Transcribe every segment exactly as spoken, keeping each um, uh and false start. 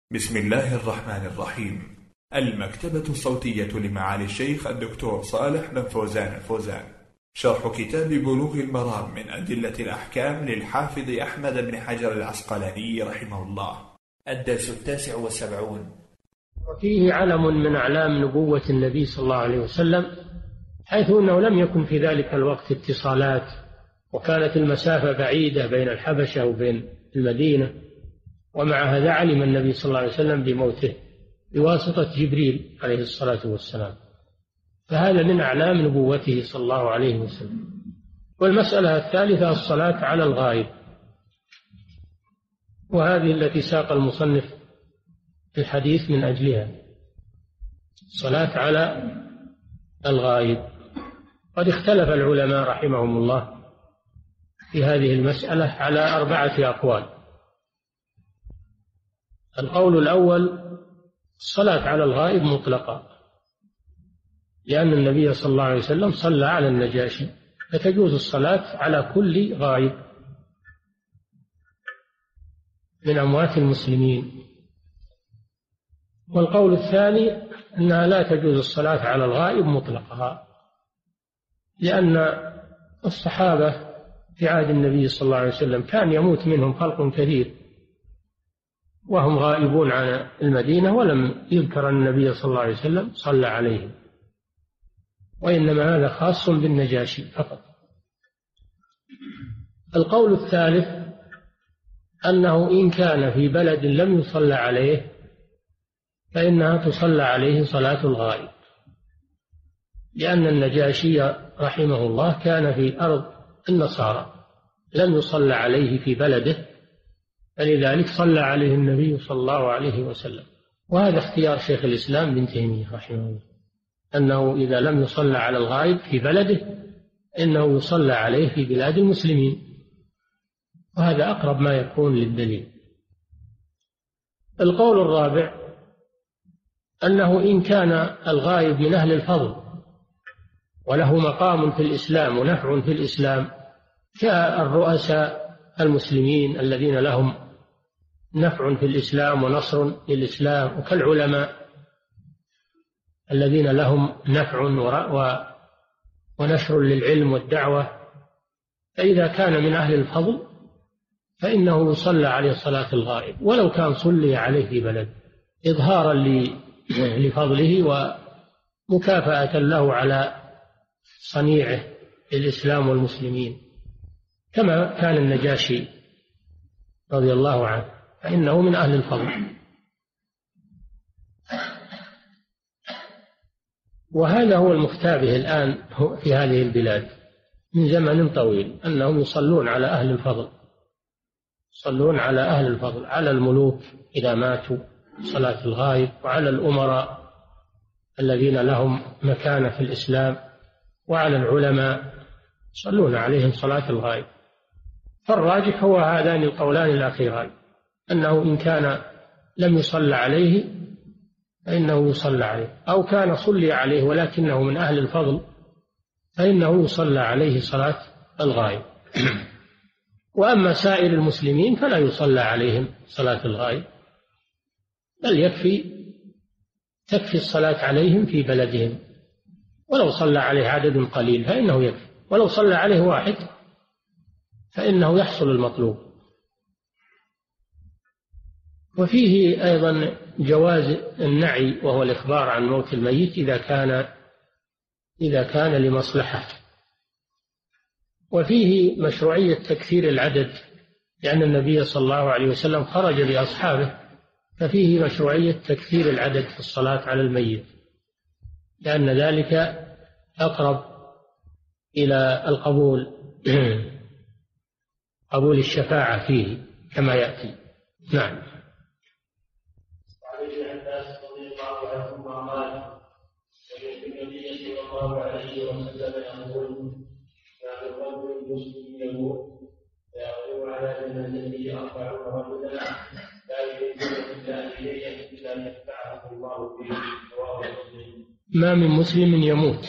بسم الله الرحمن الرحيم. المكتبة الصوتية لمعالي الشيخ الدكتور صالح بن فوزان الفوزان، شرح كتاب بلوغ المرام من أدلة الأحكام للحافظ أحمد بن حجر العسقلاني رحمه الله، الدرس التاسع والسبعون. وفيه علم من أعلام نبوة النبي صلى الله عليه وسلم، حيث أنه لم يكن في ذلك الوقت اتصالات، وكانت المسافة بعيدة بين الحبشة وبين المدينة، ومع هذا علم النبي صلى الله عليه وسلم بموته بواسطة جبريل عليه الصلاة والسلام، فهذا من أعلام نبوته صلى الله عليه وسلم. والمسألة الثالثة الصلاة على الغائب، وهذه التي ساق المصنف الحديث من أجلها، الصلاة على الغائب. قد اختلف العلماء رحمهم الله في هذه المسألة على أربعة أقوال. القول الأول الصلاة على الغائب مطلقة، لأن النبي صلى الله عليه وسلم صلى على النجاشي، فتجوز الصلاة على كل غائب من أموات المسلمين. والقول الثاني أنها لا تجوز الصلاة على الغائب مطلقها، لأن الصحابة في عهد النبي صلى الله عليه وسلم كان يموت منهم خلق كثير وهم غائبون عن المدينة، ولم يذكر أن النبي صلى الله عليه وسلم صلى عليهم، وإنما هذا خاص بالنجاشي فقط. القول الثالث أنه إن كان في بلد لم يصلى عليه فإنها تصلى عليه صلاة الغائب، لأن النجاشي رحمه الله كان في أرض النصارى لم يصلى عليه في بلده، فلذلك صلى عليه النبي صلى الله عليه وسلم. وهذا اختيار شيخ الإسلام بن تيمية رحمه الله، أنه إذا لم يصلى على الغائب في بلده إنه يصلى عليه في بلاد المسلمين، وهذا أقرب ما يكون للدليل. القول الرابع أنه إن كان الغائب من أهل الفضل وله مقام في الإسلام ونفع في الإسلام، كالرؤساء المسلمين الذين لهم نفع في الإسلام ونصر للإسلام، وكالعلماء الذين لهم نفع ونشر للعلم والدعوة، فإذا كان من أهل الفضل فإنه يصلى عليه صلاة الغائب ولو كان صلي عليه في بلد، إظهارا لفضله ومكافأة له على صنيعه للإسلام والمسلمين، كما كان النجاشي رضي الله عنه، فإنه من أهل الفضل. وهذا هو المختابه الآن في هذه البلاد من زمن طويل، أنهم يصلون على أهل الفضل، يصلون على أهل الفضل، على الملوك إذا ماتوا صلاة الغائب، وعلى الأمراء الذين لهم مكانة في الإسلام، وعلى العلماء يصلون عليهم صلاة الغائب. فالراجح هو هذان القولان الأخيران، أنه إن كان لم يصلى عليه فإنه يصلى عليه، أو كان صلي عليه ولكنه من أهل الفضل فإنه يصلى عليه صلاة الغائب. وأما سائر المسلمين فلا يصلى عليهم صلاة الغائب، بل يكفي تكفي الصلاة عليهم في بلدهم، ولو صلى عليه عدد قليل فإنه يكفي، ولو صلى عليه واحد فإنه يحصل المطلوب. وفيه أيضا جواز النعي، وهو الإخبار عن موت الميت إذا كان إذا كان لمصلحة. وفيه مشروعية تكثير العدد، لأن النبي صلى الله عليه وسلم خرج بأصحابه، ففيه مشروعية تكثير العدد في الصلاة على الميت، لأن ذلك أقرب إلى القبول قبول الشفاعة فيه كما يأتي. نعم. وعن ابن عباس رضي الله عنهما قال: سمعت النبي صلى الله عليه وسلم يقول: كان الرجل المسلم يموت فيقوم على جنازته أربعون رجلا لا يريدون بالله إليه إلا يتبعه الله به. رواه مسلم. ما من مسلم يموت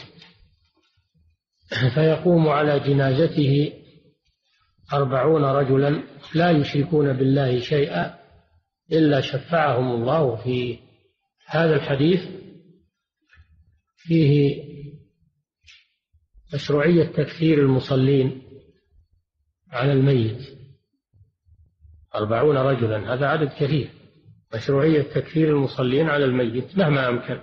فيقوم على جنازته أربعون رجلا لا يشركون بالله شيئا إلا شفعهم الله فيه. هذا الحديث فيه مشروعية تكثير المصلين على الميت، أربعون رجلا، هذا عدد كثير. مشروعية تكثير المصلين على الميت مهما أمكن.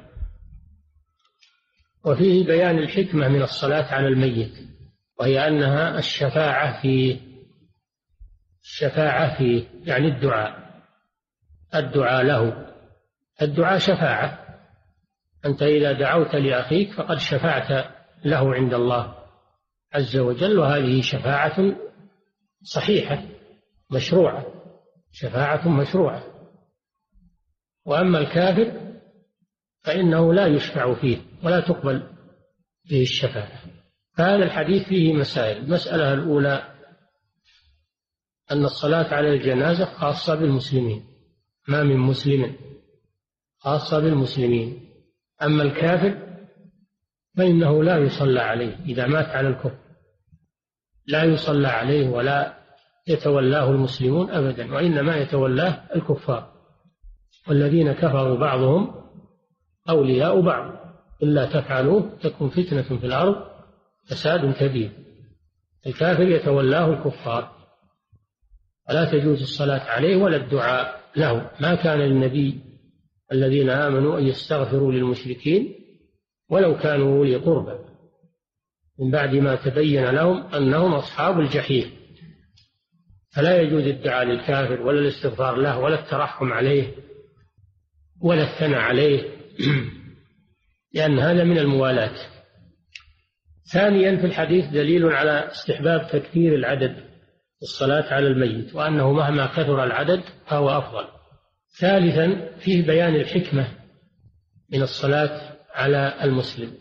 وفيه بيان الحكمة من الصلاة على الميت، وهي أنها الشفاعة فيه، الشفاعة فيه يعني الدعاء، الدعاء له. الدعاء شفاعة، أنت إذا دعوت لأخيك فقد شفعت له عند الله عز وجل، وهذه شفاعة صحيحة مشروعة، شفاعة مشروعة. وأما الكافر فإنه لا يشفع فيه ولا تقبل فيه الشفاعة. فهذا الحديث فيه مسائل. المسألة الأولى أن الصلاة على الجنازة خاصة بالمسلمين، ما من مسلم، خاصة بالمسلمين. أما الكافر فإنه لا يصلى عليه إذا مات على الكفر، لا يصلى عليه ولا يتولاه المسلمون أبدا، وإنما يتولاه الكفار. والذين كفروا بعضهم أولياء بعض إلا تفعلوه تكن فتنة في الأرض فساد كبير. الكافر يتولاه الكفار، ولا تجوز الصلاة عليه ولا الدعاء له. ما كان للنبي الذين آمنوا أن يستغفروا للمشركين ولو كانوا أولي قربى من بعد ما تبين لهم أنهم أصحاب الجحيم. فلا يجوز الدعاء للكافر ولا الاستغفار له ولا الترحم عليه ولا الثناء عليه لأن هذا من الموالاة. ثانيا في الحديث دليل على استحباب تكثير العدد الصلاة على الميت، وأنه مهما كثر العدد فهو أفضل. ثالثا فيه بيان الحكمة من الصلاة على المسلم،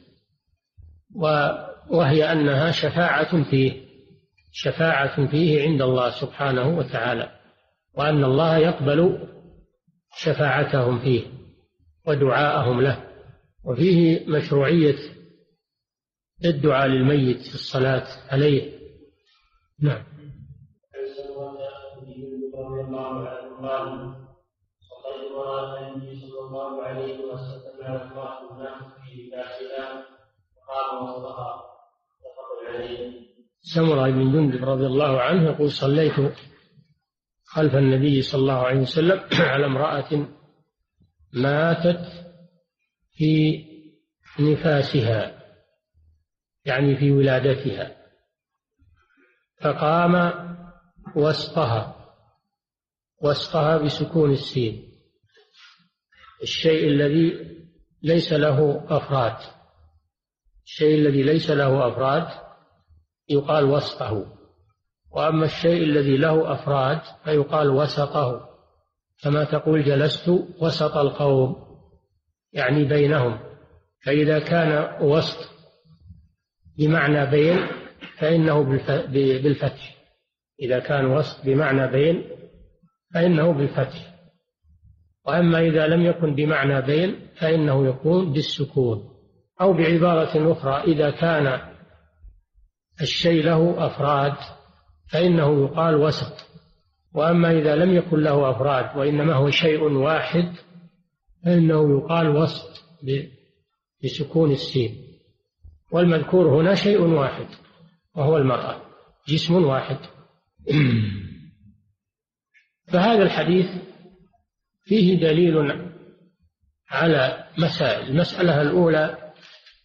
وهي أنها شفاعة فيه، شفاعة فيه عند الله سبحانه وتعالى، وأن الله يقبل شفاعتهم فيه ودعاءهم له. وفيه مشروعية الدعاء للميت في الصلاة عليه. نعم. صليت وراء النبي صلى الله عليه وسلم على امرأة الناس في لباسها وقام وسطها متفق عليه. سمرة بن جندب رضي الله عنه يقول صليت خلف النبي صلى الله عليه وسلم على امرأة ماتت في نفاسها يعني في ولادتها، فقام وسطها، وسطها بسكون السين، الشيء الذي ليس له أفراد، الشيء الذي ليس له أفراد يقال وسطه، وأما الشيء الذي له أفراد فيقال وسطه، كما تقول جلست وسط القوم يعني بينهم. فإذا كان وسط بمعنى بين فإنه بالفتح، إذا كان وسط بمعنى بين فإنه بالفتح، وأما إذا لم يكن بمعنى بين فإنه يكون بالسكون. أو بعبارة أخرى إذا كان الشيء له أفراد فإنه يقال وسط، وأما إذا لم يكن له أفراد وإنما هو شيء واحد فإنه يقال وسط بسكون السين. والمذكور هنا شيء واحد وهو المرأة، جسم واحد. فهذا الحديث فيه دليل على مسائل. المسألة الأولى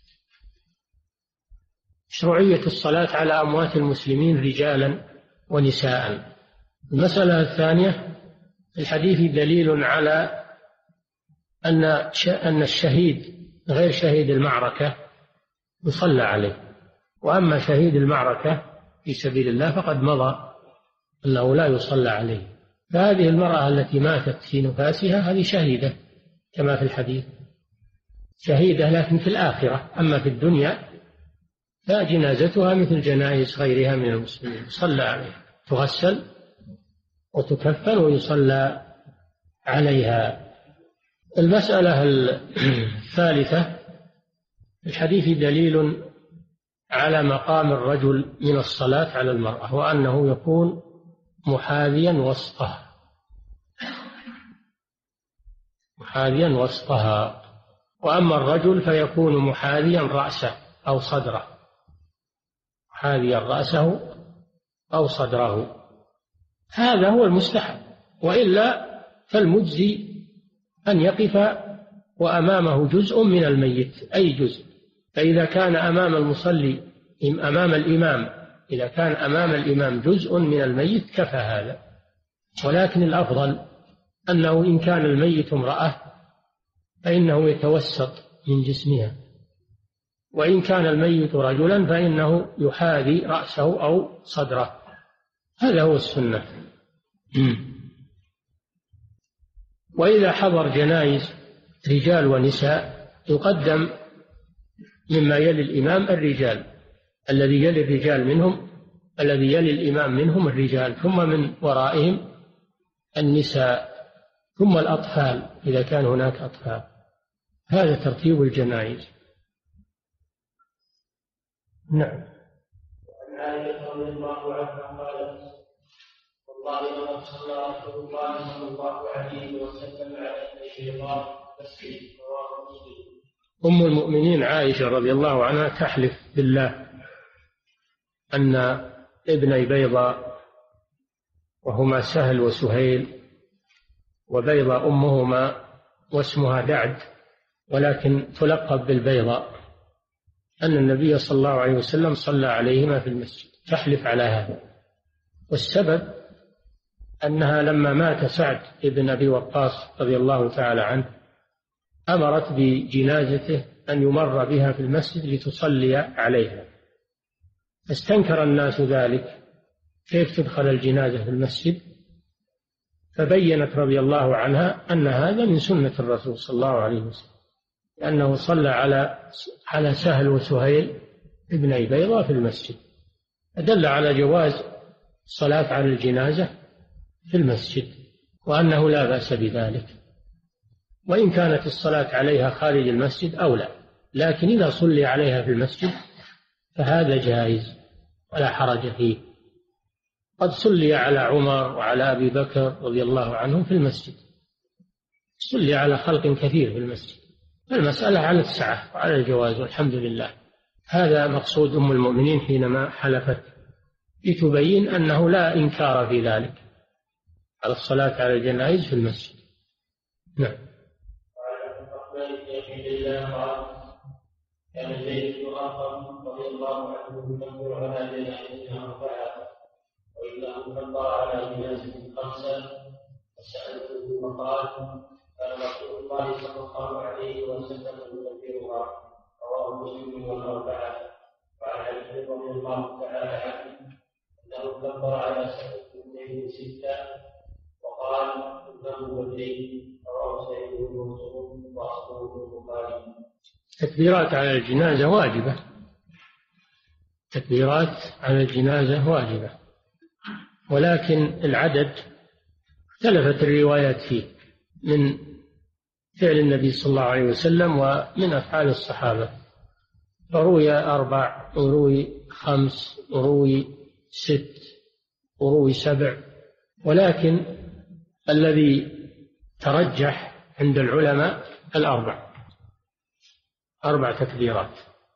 مشروعية الصلاة على أموات المسلمين رجالا ونساء. المسألة الثانية الحديث دليل على أن أن الشهيد غير شهيد المعركة يصلى عليه، وأما شهيد المعركة في سبيل الله فقد مضى أنه لا يصلى عليه. فهذه المرأة التي ماتت في نفاسها هذه شهيدة كما في الحديث، شهيدة لكن في الآخرة. أما في الدنيا فجنازتها مثل جنائز غيرها من المسلمين، يصلى عليها، تغسل وتكفن ويصلى عليها. المسألة الثالثة الحديث دليل على مقام الرجل من الصلاة على المرأة، وأنه يكون محاذيا وسطها، محاذيا وسطها. وأما الرجل فيكون محاذيا رأسه أو صدره، محاذيا رأسه أو صدره، هذا هو المستحب. وإلا فالمجزي أن يقف وأمامه جزء من الميت، أي جزء. فإذا كان أمام المصلي أمام الإمام إذا كان أمام الإمام جزء من الميت كفى هذا. ولكن الأفضل أنه إن كان الميت امرأة فإنه يتوسط من جسمها، وإن كان الميت رجلا فإنه يحاذي رأسه أو صدره. هذا هو السنة. وإذا حضر جنائز رجال ونساء يقدم مما يلي الإمام الرجال، الذي يلي الرجال منهم الذي يلي الإمام منهم الرجال، ثم من ورائهم النساء، ثم الأطفال إذا كان هناك أطفال. هذا ترتيب الجنائز. نعم. وعن عائشة رضي الله عنها قالت: والله لقد صلى رسول الله صلى الله عليه وسلم على الشيطان تسليم. رواه مسلم. أم المؤمنين عائشة رضي الله عنها تحلف بالله أن ابني بيضاء، وهما سهل وسهيل، وبيضاء أمهما واسمها دعد ولكن تلقب بالبيضاء، أن النبي صلى الله عليه وسلم صلى عليهما في المسجد، تحلف على هذا. والسبب أنها لما مات سعد بن أبي وقاص رضي الله تعالى عنه أمرت بجنازته أن يمر بها في المسجد لتصلي عليها، فاستنكر الناس ذلك، كيف تدخل الجنازة في المسجد؟ فبينت رضي الله عنها أن هذا من سنة الرسول صلى الله عليه وسلم، لأنه صلى على على سهل وسهيل ابني بيضاء في المسجد، أدل على جواز الصلاة على الجنازة في المسجد، وأنه لا بأس بذلك، وإن كانت الصلاة عليها خارج المسجد أولى، لكن إذا صلي عليها في المسجد فهذا جائز ولا حرج فيه. قد صلي على عمر وعلى أبي بكر رضي الله عنهم في المسجد، صلي على خلق كثير في المسجد، المسألة على السعة وعلى الجواز والحمد لله. هذا مقصود أم المؤمنين حينما حلفت، لتبين أنه لا إنكار في ذلك، على الصلاة على الجنائز في المسجد. نعم. وعن الرحمن بن عبد الله قال: كان زيد بن أرقم رضي الله عنه يكبر على جنائزنا أربعة، وإنه كبر على جنازة خمسة، فسألته فقال: كان رسول الله صلى الله عليه وسلم يكبرها. رواه مسلم والأربعة. وعن علي رضي الله تعالى عنه أنه كبر على سنتين ستة وقال: إنه والليل. رواه سعيد بن منصور وأصله البخاري. تكبيرات على الجنازة واجبة، تكبيرات على الجنازة واجبة، ولكن العدد اختلفت الروايات فيه، من فعل النبي صلى الله عليه وسلم ومن أفعال الصحابة، فروي أربع وروي خمس وروي ست وروي سبع، ولكن الذي ترجح عند العلماء الأربع، أربع تكبيرات،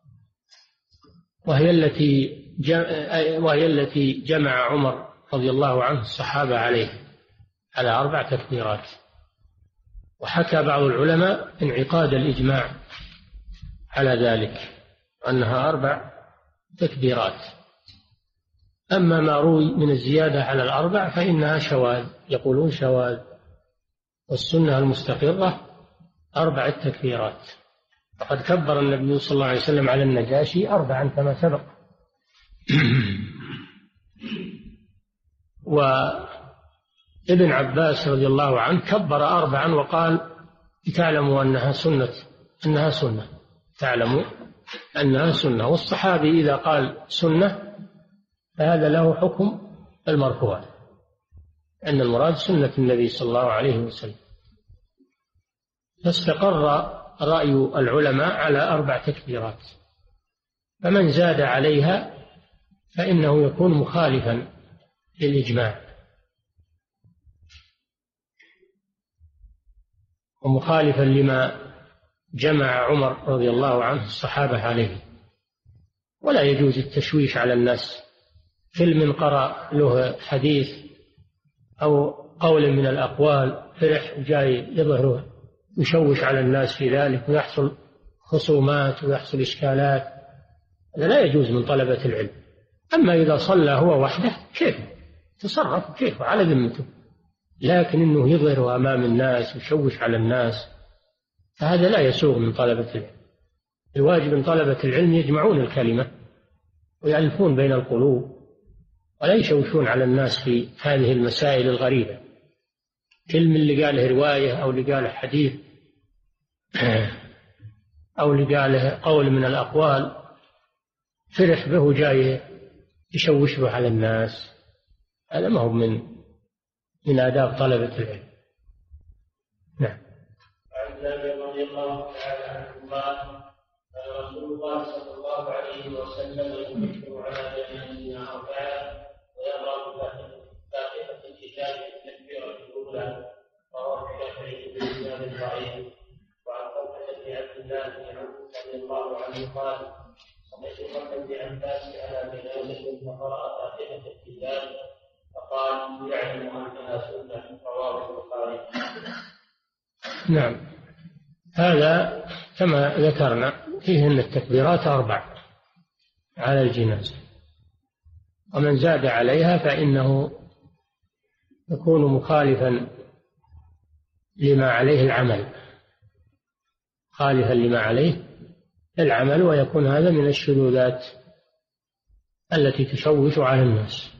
وهي التي وهي التي جمع عمر رضي الله عنه الصحابة عليه، على أربع تكبيرات. وحكى بعض العلماء انعقاد الإجماع على ذلك، أنها أربع تكبيرات. أما ما روي من الزيادة على الأربع فإنها شواذ، يقولون شواذ، والسنة المستقرة أربع التكبيرات. فقد كبر النبي صلى الله عليه وسلم على النجاشي أربعا كما سبق. وابن عباس رضي الله عنه كبر أربعا وقال: تعلموا أنها سنة، أنها سنة، تعلموا أنها سنة. والصحابي إذا قال سنة فهذا له حكم المرفوع، أن المراد سنة النبي صلى الله عليه وسلم. فاستقر رأي العلماء على أربع تكبيرات، فمن زاد عليها فإنه يكون مخالفا للإجماع. ومخالفا لما جمع عمر رضي الله عنه الصحابة عليه. ولا يجوز التشويش على الناس، كل من قرأ له حديث أو قول من الأقوال فرح جاي يظهره يشوش على الناس في ذلك، ويحصل خصومات ويحصل إشكالات. هذا لا يجوز من طلبة العلم. أما إذا صلى هو وحده كيف تصرف كيف على ذمته، لكن إنه يظهر أمام الناس ويشوش على الناس فهذا لا يسوغ من طلبة العلم. الواجب من طلبة العلم يجمعون الكلمة ويألفون بين القلوب، ولا يشوشون على الناس في هذه المسائل الغريبة. كل من اللي قاله رواية أو اللي قاله حديث أو اللي قاله قول من الأقوال فرح به جاي يشوش به على الناس، هذا ما هو من من آداب طلبة العلم. نعم. عن جابر رضي الله تعالى عنه قال قال رسول الله صلى الله عليه وسلم يكبر على جنازتنا أربعة ويقرأ فاتحة الكتاب التكبيرة الأولى، رواه الشافعي بإسناد ضعيف. وعن طلحة بن عبد الله بن عمرو رضي الله عنه قال صليت خلف ابن عباس على جنازة فقرأ فاتحة الكتاب فقال يعلم أنها سنة، رواه البخاري. نعم. هذا كما ذكرنا فيه أن التكبيرات أربع على الجنازة، ومن زاد عليها فإنه يكون مخالفا لما عليه العمل خالفا لما عليه العمل ويكون هذا من الشذوذات التي تشوش على الناس.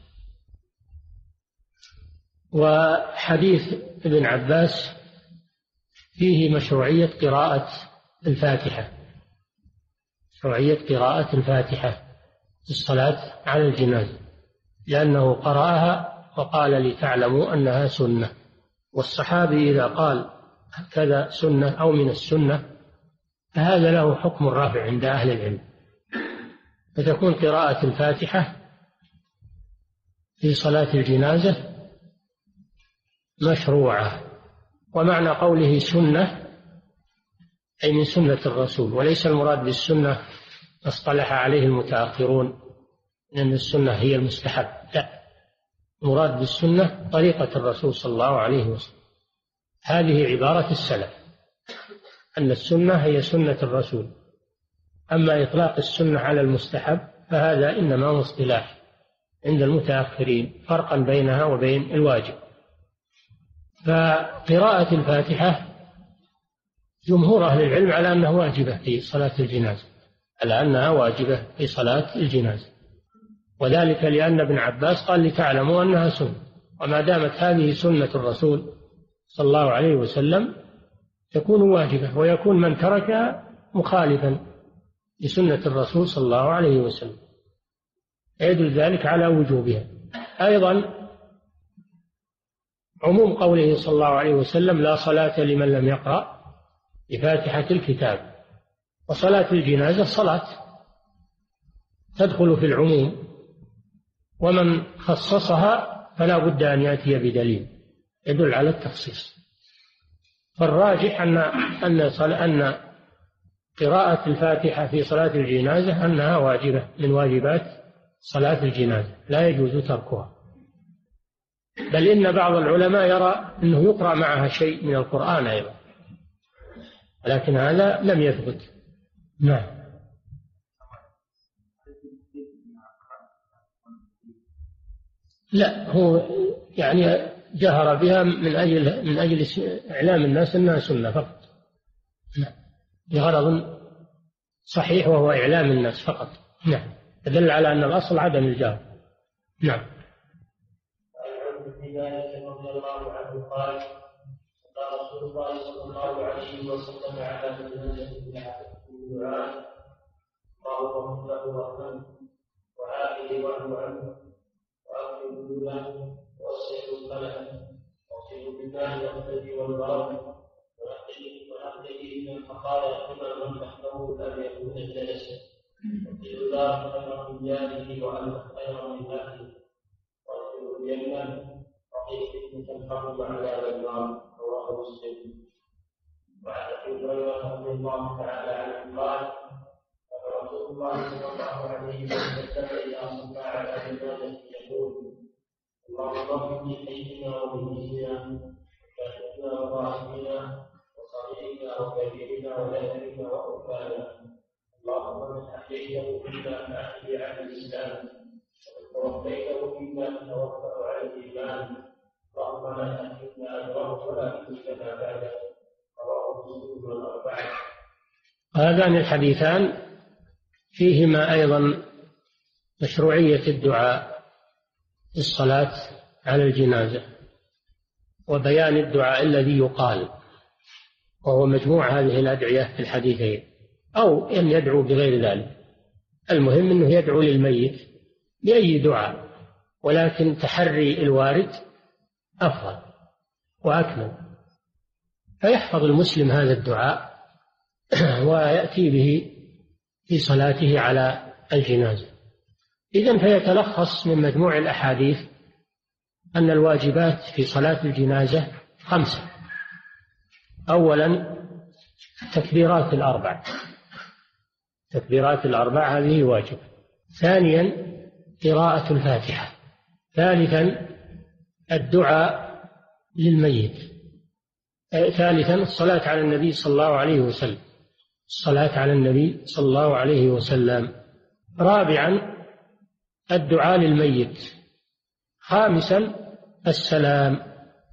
وحديث ابن عباس فيه مشروعية قراءة الفاتحة مشروعية قراءة الفاتحة في الصلاة على الجنازة، لأنه قرأها وقال لتعلموا أنها سنة. والصحابي إذا قال كذا سنة أو من السنة فهذا له حكم الرافع عند أهل العلم، فتكون قراءة الفاتحة في صلاة الجنازة مشروعة. ومعنى قوله سنة أي من سنة الرسول، وليس المراد بالسنة اصطلح عليه المتأخرون لأن السنة هي المستحب، لا، المراد بالسنة طريقة الرسول صلى الله عليه وسلم. هذه عبارة السلف أن السنة هي سنة الرسول. أما إطلاق السنة على المستحب فهذا إنما هو اصطلاح عند المتأخرين فرقا بينها وبين الواجب. فقراءة الفاتحة جمهور أهل العلم على أنها واجبة في صلاة الجنازة على أنها واجبة في صلاة الجنازة، وذلك لأن ابن عباس قال لتعلموا أنها سنة، وما دامت هذه سنة الرسول صلى الله عليه وسلم تكون واجبة، ويكون من تركها مخالفا لسنة الرسول صلى الله عليه وسلم، يدل ذلك على وجوبها. أيضا عموم قوله صلى الله عليه وسلم لا صلاة لمن لم يقرأ بفاتحة الكتاب، وصلاة الجنازة صلاة تدخل في العموم، ومن خصصها فلا بد أن يأتي بدليل يدل على التخصيص. فالراجح أن أن أن قراءة الفاتحة في صلاة الجنازة أنها واجبة من واجبات صلاة الجنازة لا يجوز تركها، بل إن بعض العلماء يرى أنه يقرأ معها شيء من القرآن أيضا، لكن هذا لم يثبت. نعم. لا، هو يعني جهر بها من أجل من أجل إعلام الناس أنها سنة فقط، لغرض صحيح وهو إعلام الناس فقط. نعم، تدل على أن الأصل عدم الجهر. نعم. رضي الله عنه قال قال رسول الله صلى الله عليه وسلم على جنازة الدعاء اللهم اغفر له وارحمه وعافه واعف عنه واكرم نزله ووسع مدخله واغسله بالماء والثلج والبرد ونقيه من الخطايا كما من تحته لم يكن جلس وقيل الله خيرا من جاره وانت خيرا من اهله وادخله الجنه وقيل فتنه الحرب على النار، رواه مسلم. ابي هريره رضي الله تعالى عنه قال قال رسول الله صلى الله عليه وسلم اذا صلى على جنازه يقول اللهم اغفر لحينا وميتنا وكافرنا وضاحكنا وصغيرنا وكبيرنا وذكرنا وانثانا اللهم من احييته فينا فاحيي على الاسلام ومن توفيته فينا فتوفه على الايمان اللهم لا تحرمنا اجره ولا تفتنا بعده. رواه مسلم والاربعه. هذان الحديثان فيهما ايضا مشروعيه الدعاء في الصلاه على الجنازه وبيان الدعاء الذي يقال، وهو مجموع هذه الادعيه في الحديثين، او ان يدعو بغير ذلك. المهم انه يدعو للميت باي دعاء، ولكن تحري الوارد افضل واكمل، فيحفظ المسلم هذا الدعاء وياتي به في صلاته على الجنازه. اذن فيتلخص من مجموع الاحاديث ان الواجبات في صلاه الجنازه خمسه. اولا تكبيرات الاربع، تكبيرات الاربع هذه واجب. ثانيا قراءه الفاتحه. ثالثا الدعاء للميت. ثالثا الصلاة على النبي صلى الله عليه وسلم، الصلاة على النبي صلى الله عليه وسلم. رابعا الدعاء للميت. خامسا السلام.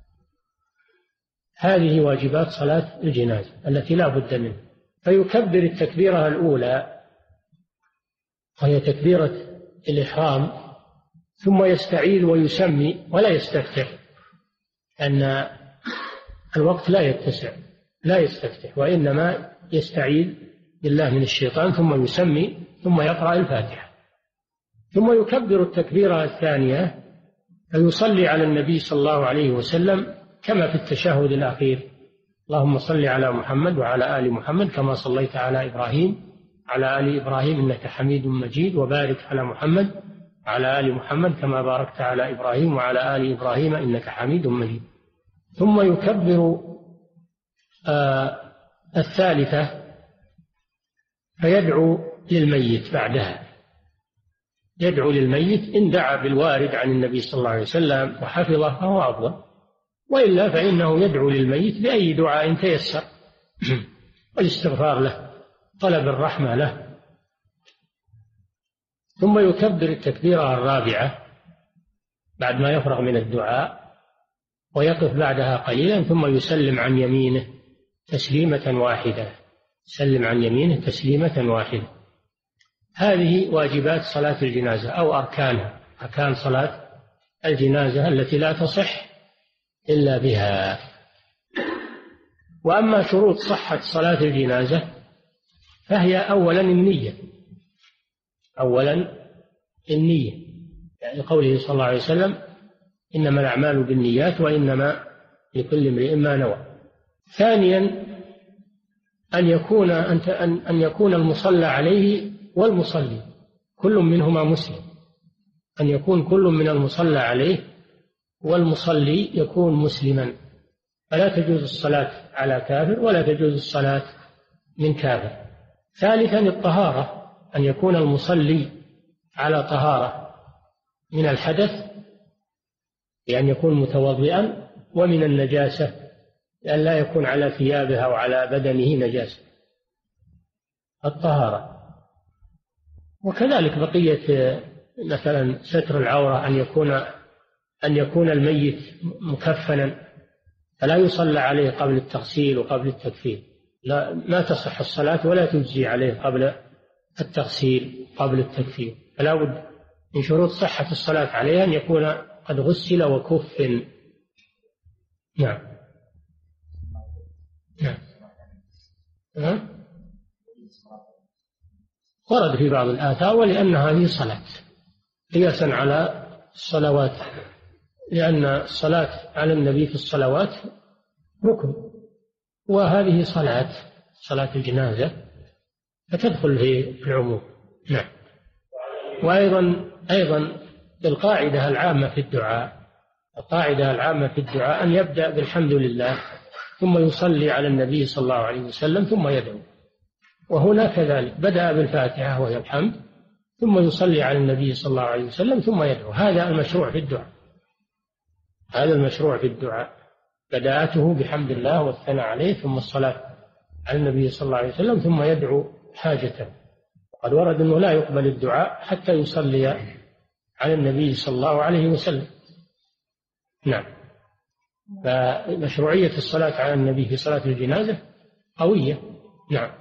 هذه واجبات صلاة الجنازة التي لا بد منها. فيكبر التكبيرة الأولى وهي تكبيرة الإحرام، ثم يستعيذ ويسمي ولا يستفتح، أن الوقت لا يتسع، لا يستفتح، وإنما يستعيذ بالله من الشيطان، ثم يسمي، ثم يقرأ الفاتحة، ثم يكبر التكبيرة الثانية فيصلي على النبي صلى الله عليه وسلم كما في التشهد الأخير: اللهم صل على محمد وعلى آل محمد كما صليت على إبراهيم على آل إبراهيم إنك حميد مجيد، وبارك على محمد وعلى آل محمد كما باركت على إبراهيم وعلى آل إبراهيم إنك حميد مجيد. ثم يكبر آه الثالثة فيدعو للميت بعدها، يدعو للميت إن دعا بالوارد عن النبي صلى الله عليه وسلم وحفظه فهو أفضل، وإلا فإنه يدعو للميت بأي دعاء تيسر، والاستغفار له، طلب الرحمة له. ثم يكبر التكبيرة الرابعة بعد ما يفرغ من الدعاء، ويقف بعدها قليلا، ثم يسلم عن يمينه تسليمة واحدة، يسلم عن يمينه تسليمة واحدة. هذه واجبات صلاة الجنازة أو أركانها، أركان صلاة الجنازة التي لا تصح إلا بها. وأما شروط صحة صلاة الجنازة فهي أولا النية، أولا النية، يعني قوله صلى الله عليه وسلم: إنما الأعمال بالنيات وإنما لكل امرئ ما نوى. ثانيا أن يكون أن يكون المصلى عليه والمصلي كل منهما مسلم، أن يكون كل من المصلى عليه والمصلي يكون مسلما، فلا تجوز الصلاة على كافر ولا تجوز الصلاة من كافر. ثالثا الطهارة، أن يكون المصلي على طهارة من الحدث، بأن يكون متوضئا، ومن النجاسة، لأن لا يكون على ثيابه أو على بدنه نجاسة، الطهارة. وكذلك بقية مثلا ستر العورة، أن يكون أن يكون الميت مكفنا، فلا يصلى عليه قبل التغسيل وقبل التكفين، لا ما تصح الصلاة ولا تجزي عليه قبل التغسيل قبل التكفين. فلا بد من شروط صحة الصلاة عليه أن يكون قد غسل وكفن. نعم نعم أه؟ ورد في بعض الآثار: ولأن هذه صلاة، قياسا على الصلوات، لأن الصلاة على النبي في الصلوات ركن، وهذه صلاة صلاة الجنازة فتدخل في العموم. نعم. وأيضا أيضا القاعدة العامة في الدعاء، القاعدة العامة في الدعاء أن يبدأ بالحمد لله ثم يصلي على النبي صلى الله عليه وسلم ثم يدعو. وهنا كذلك بدأ بالفاتحة وهي الحمد، ثم يصلي على النبي صلى الله عليه وسلم ثم يدعو. هذا المشروع في الدعاء، هذا المشروع في الدعاء، بداءته بحمد الله والثناء عليه ثم الصلاة على النبي صلى الله عليه وسلم ثم يدعو حاجته. وقد ورد أنه لا يقبل الدعاء حتى يصلي على النبي صلى الله عليه وسلم. نعم. فمشروعية الصلاة على النبي في صلاة الجنازة قوية. نعم.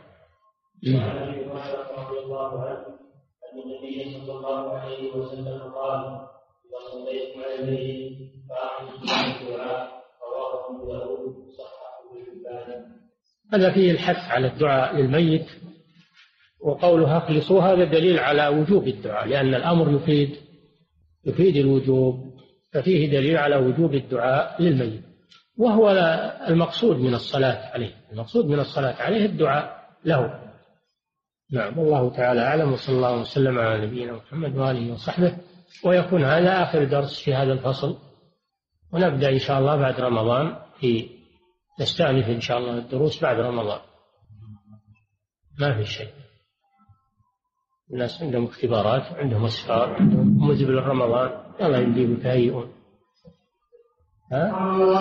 رضي الله عنه أن النبي صلى الله عليه وسلم قال: إذا صليتم على الميت فأعطوا الدعاء، رواه أبو داود وصححه ابن حبان. هذا فيه الحث على الدعاء للميت، وقولها اخلصوا هذا دليل على وجوب الدعاء، لأن الأمر يفيد يفيد الوجوب، ففيه دليل على وجوب الدعاء للميت، وهو المقصود من الصلاة عليه، المقصود من الصلاة عليه الدعاء له. نعم. والله تعالى أعلم، وصلى الله وسلم على نبينا محمد وآله وصحبه. ويكون هذا آخر درس في هذا الفصل، ونبدأ إن شاء الله بعد رمضان، في نستأنف إن شاء الله الدروس بعد رمضان. ما في شيء، الناس عندهم اختبارات، عندهم أسفار، عندهم مزبل رمضان، يلا يمديهم يتهيئون. ها؟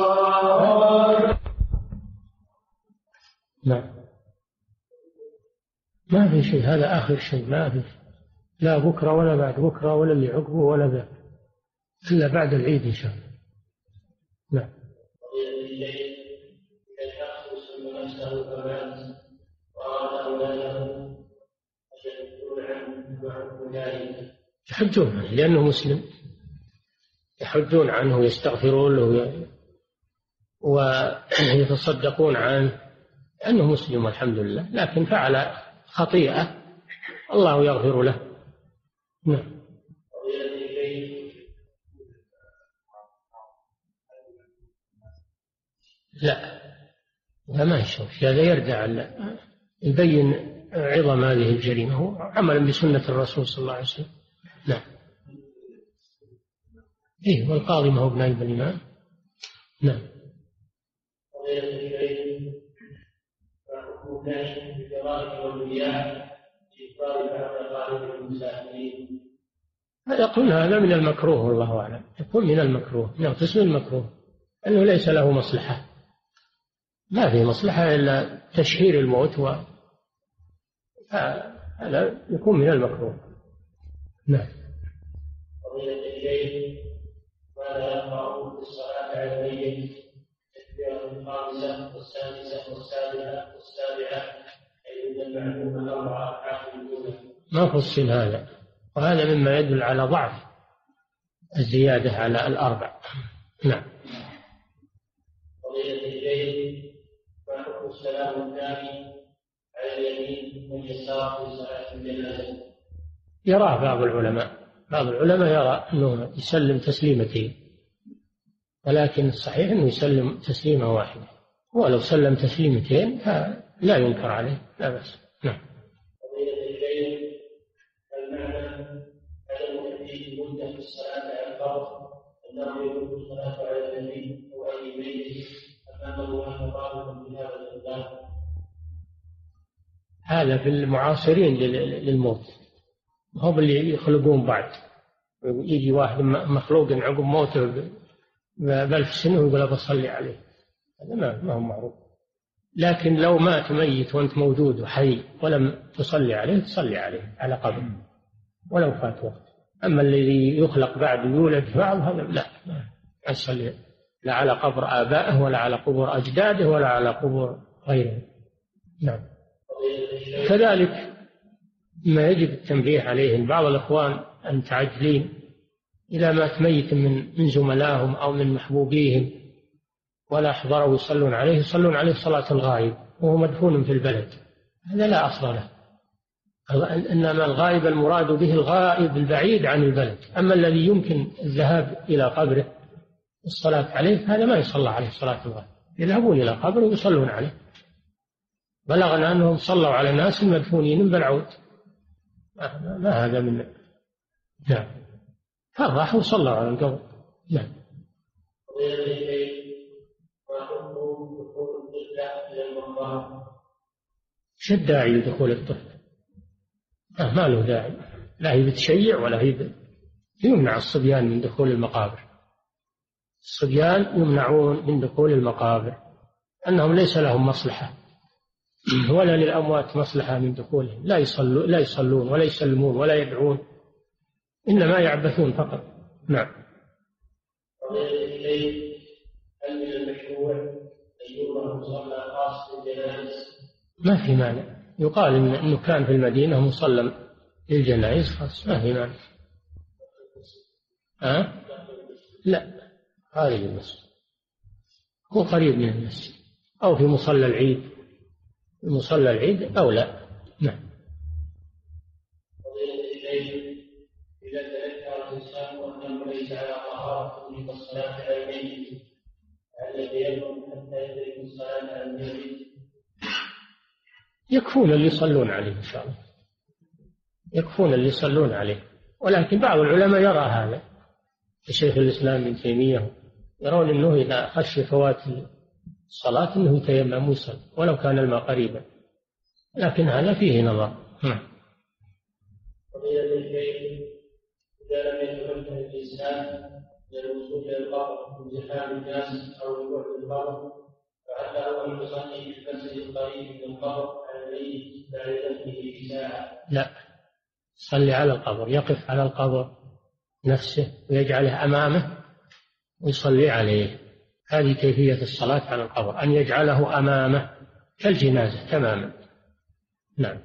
نعم. ما في شيء، هذا آخر شيء، ما في لا بكرة ولا بعد بكرة ولا اللي عقبه ولا ذا، إلا بعد العيد إن شاء الله. نعم. يحجون عنه لأنه مسلم، يحجون عنه ويستغفرون له ويتصدقون عنه لأنه مسلم والحمد لله، لكن فعل خطيئة الله يغفر له. نعم. لا لا ما يشوف هذا، يرجع يبين عظم هذه الجريمة، هو عملا بسنة الرسول صلى الله عليه وسلم. نعم. إيه، والقاضي ما هو بنائب الإمام. نعم. يقول هذا من المكروه والله أعلم، يكون من المكروه، من قسم المكروه، أنه ليس له مصلحة، ما في مصلحة إلا تشهير الموت، و هذا يكون من المكروه. نعم. ولا يقرأون في الصلاة على الميت التكبيرة الخامسة والسادسة والسابعة والسابعة أي من المعلومة الأربعة ركعات الأولى. ما فصل هذا، وهذا مما يدل على ضعف الزيادة على الأربع. نعم. قضية الشيخ وحكم السلام الثاني على اليمين واليسار في صلاة الجنازة. يراه بعض العلماء، بعض العلماء يرى أنه يسلم تسليمتين، ولكن الصحيح أنه يسلم تسليمة واحدة، ولو سلم تسليمتين فلا ينكر عليه، لا بأس. نعم. قضية الشيخ المعنى عدم تحديد مدة في الصلاة على الفرض، أنه يكون الصلاة على النبي أو أي بيت أمامه أن يقابل بهذا الإسلام. هذا في المعاصرين للموت، هم اللي يخلقون بعد، يجي واحد مخلوق عقب موته بألف سنة ويقول بصلي عليه، هذا ما ما هو معروف. لكن لو مات ميت وأنت موجود وحي ولم تصلي عليه، تصلي عليه على قبر ولو فات وقت. أما الذي يخلق بعد ويولد بعض هذا لا، ما يصلي لا على قبر آبائه ولا على قبور أجداده ولا على قبور غيره. نعم. كذلك ما يجب التنبيه عليه بعض الإخوان أن تعجلين إذا مات ميت من من زملائهم أو من محبوبيهم ولا حضروا يصلون عليه، يصلون عليه صلاة الغائب وهو مدفون في البلد، هذا لا أصل له. إنما الغائب المراد به الغائب البعيد عن البلد، أما الذي يمكن الذهاب إلى قبره الصلاة عليه هذا ما يصلى عليه صلاة الغائب، يذهبون إلى قبره ويصلون عليه. بلغنا أنهم صلوا على ناس مدفونين بالعود، ما هذا من. نعم. فراحوا وصلوا على القبر. نعم. وحكم دخول شو الداعي لدخول الطفل؟ آه ما له داعي، لا هي بتشيع ولا هي. يمنع الصبيان من دخول المقابر. الصبيان يمنعون من دخول المقابر، أنهم ليس لهم مصلحة ولا للأموات مصلحة من دخولهم. لا يصلون لا يصلون ولا يسلمون ولا يدعون، إنما يعبثون فقط. نعم. هل من المشروع أن يوضع مصلى خاص للجنائز؟ ما في مانع، يقال إنه كان في المدينة مصلى للجنائز خاص، ما في مانع. ها؟ لا، خارج المسجد، هو قريب من المسجد، أو في مصلى العيد. في مصلى العيد أو لا. نعم. إذا تذكر الإنسان وأنه ليس على طهارة من الصلاة على الميت، الذي يكون حتى يدرك الصلاة على الميت؟ يكفون اللي يصلون عليه إن شاء الله، يكفون اللي يصلون عليه. ولكن بعض العلماء يرى هذا، الشيخ الإسلام ابن تيمية، يرون أنه إذا خشي فوات الصلاة أنه يتيمم ويصلي ولو كان الماء قريبا، لكن هذا فيه نظر. نعم. إذا لم يتمكن الإنسان من الوصول إلى القبر من زحام الناس أو من بعد القبر، فهل له أن يصلي في المسجد القريب من القبر على الميت بعد دفنه بساعة؟ لا، يصلي على القبر، يقف على القبر نفسه ويجعله أمامه ويصلي عليه. هذه كيفية الصلاة على القبر، أن يجعله أمامه كالجنازة تماما. نعم.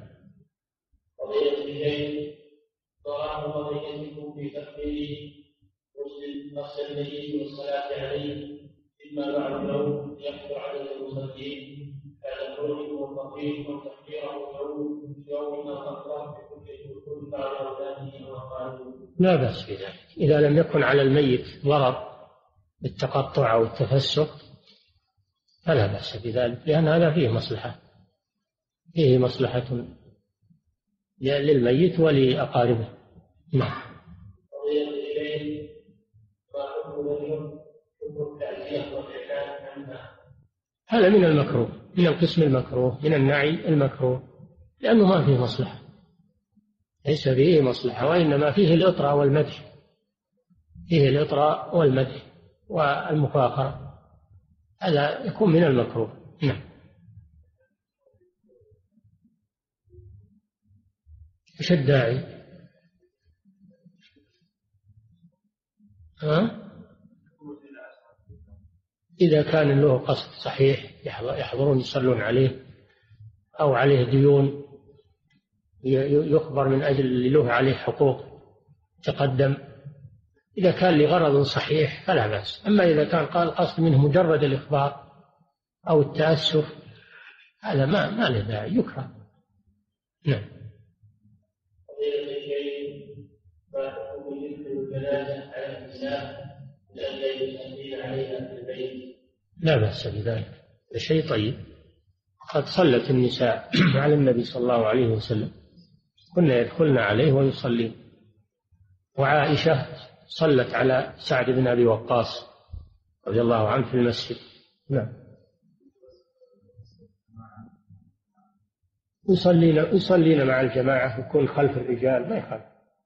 في تقدير غسل الميت والصلاة عليه إما بعد النوم يكثر عدد المصلين بعد الخروج والتطهير وتكبيره اليوم يوم أخر بكل بعد أولاده وأقاربه. لا بأس بذلك إذا لم يكن على الميت ضرر بالتقطع أو التفسق، فلا بأس بذلك، لأن هذا فيه مصلحة، فيه مصلحة للميت ولأقاربه. نعم. هذا من المكروه، من القسم المكروه، من النعي المكروه، لأنه ما فيه مصلحة، ليس فيه مصلحة، وإنما فيه الإطراء والمدح، فيه الإطراء والمدح والمفاخرة، هذا يكون من المكروه. نعم. ايش الداعي؟ ها؟ إذا كان له قصد صحيح يحضرون يصلون عليه، أو عليه ديون يخبر من أجل اللي له عليه حقوق تقدم، إذا كان لغرض صحيح فلا بأس. أما إذا كان قال قصد منه مجرد الإخبار أو التأسف، هذا ما ما له داعي، يكره. نعم. لا بأس بذلك، شيء طيب. قد صلت النساء على النبي صلى الله عليه وسلم، كنا يدخلن عليه ويصلين، وعائشة صلت على سعد بن أبي وقاص رضي الله عنه في المسجد. نعم. يصلين يصلين مع الجماعة، يكون خلف الرجال ما يخالف.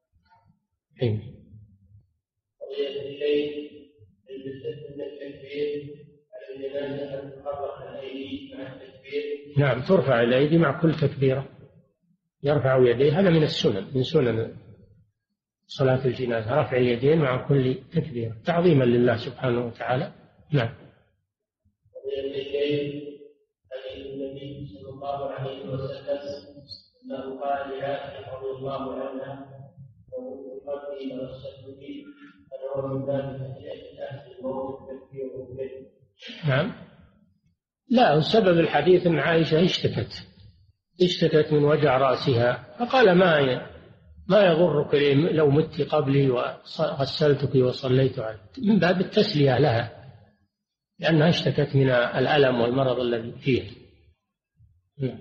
نعم، ترفع الأيدي مع كل تكبيرة، يرفع يديه، هذا من السنن، من سنن صلاة الجنازة، رفع اليدين مع كل تكبيرة تعظيما لله سبحانه وتعالى. نعم. النبي صلى الله عليه وسلم أنه قال لعائشة رضي الله عنها وقلبي وأرسلت به أنا من ذلك في أهل الموت تكفير به. نعم. لا، سبب الحديث أن عائشة اشتكت اشتكت من وجع رأسها، فقال ما ما يضرك لو مت قبلي وغسلتك وصليت عليك، من باب التسلية لها، لأنها اشتكت من الألم والمرض الذي فيه. نعم.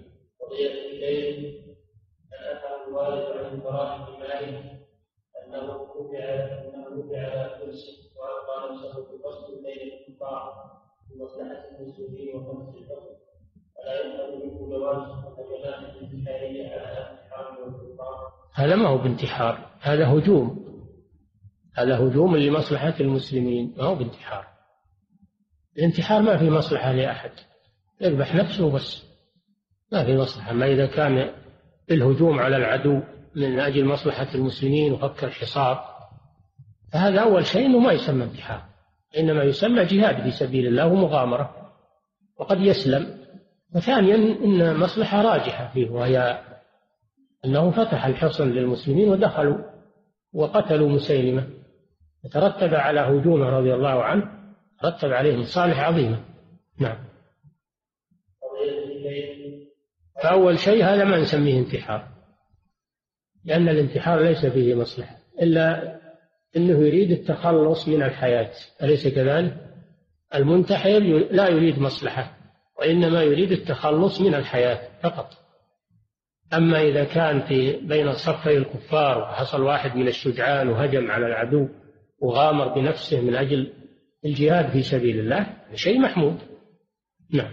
الوارد عن البراء بن مالك أنه رفع أنه رفع على كرسي وألقى نفسه بقصد بين الكفار لمصلحة المسلمين وخمس الفضل، فلا يؤخذ منه جواز الجنازة هذا ما هو بانتحار، هذا هجوم، هذا هجوم لمصلحة المسلمين، ما هو بانتحار. الانتحار ما في مصلحة لأحد، يذبح نفسه بس، ما في مصلحة. ما إذا كان الهجوم على العدو من أجل مصلحة المسلمين وفك الحصار، فهذا أول شيء إنه ما يسمى انتحار، إنما يسمى جهاد في سبيل الله ومغامرة، وقد يسلم. وثانيا إن مصلحة راجحة فيه، وهي أنه فتح الحصن للمسلمين ودخلوا وقتلوا مسيلمة، وترتب على هجومه رضي الله عنه ترتب عليه مصالح عظيمة. نعم. فأول شيء هذا ما نسميه انتحار، لأن الانتحار ليس فيه مصلحة إلا أنه يريد التخلص من الحياة، أليس كذلك؟ المنتحر لا يريد مصلحة، وإنما يريد التخلص من الحياة فقط. أما إذا كان في بين صفي الكفار وحصل واحد من الشجعان وهجم على العدو وغامر بنفسه من أجل الجهاد في سبيل الله، شيء محمود. نعم.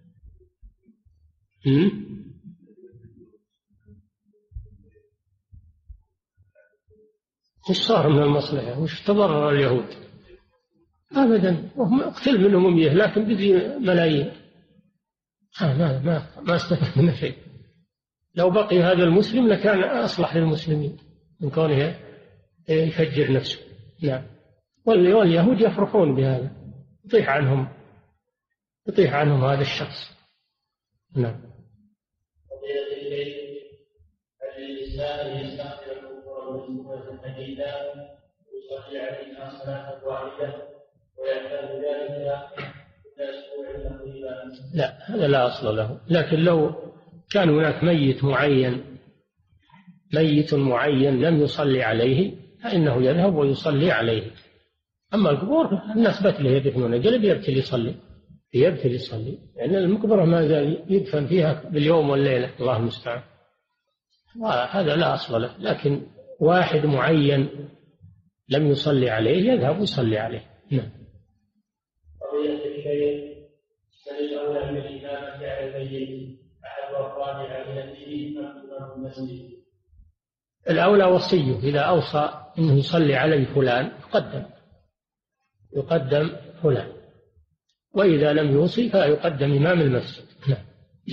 وش صار من المصلحة؟ وش تضرر اليهود؟ أبدا، اقتل منهم مية لكن بدي ملايين، ما ما ما استفاد منه شيء. لو بقي هذا المسلم لكان أصلح للمسلمين من كونه يفجر نفسه. نعم. واليهود يفرحون بهذا، يطيح عنهم يطيح عنهم هذا الشخص. نعم. ويصلي عليها صلاة واحدة ويحتاج ذلك إلى أسبوع تقريبا. لا، هذا لا أصل له. لكن لو كان هناك ميت معين ميت معين لم يصلي عليه فإنه يذهب ويصلي عليه. أما القبور الناس بتله يدفنون، قلب يبتل يصلي يبتل يصلي لأن يعني المقبرة ما زال يدفن فيها باليوم والليلة، الله المستعان. هذا لا أصل له. لكن واحد معين لم يصلي عليه يذهب ويصلي عليه. نعم. قضية الشيء من الأولى من الإمامة على الميت أحد أفراد عائلته أم المسجد؟ الأولى وصيه، إذا أوصى أنه يصلي عليه فلان يقدم يقدم فلان، وإذا لم يوصي فيقدم إمام المسجد. نعم.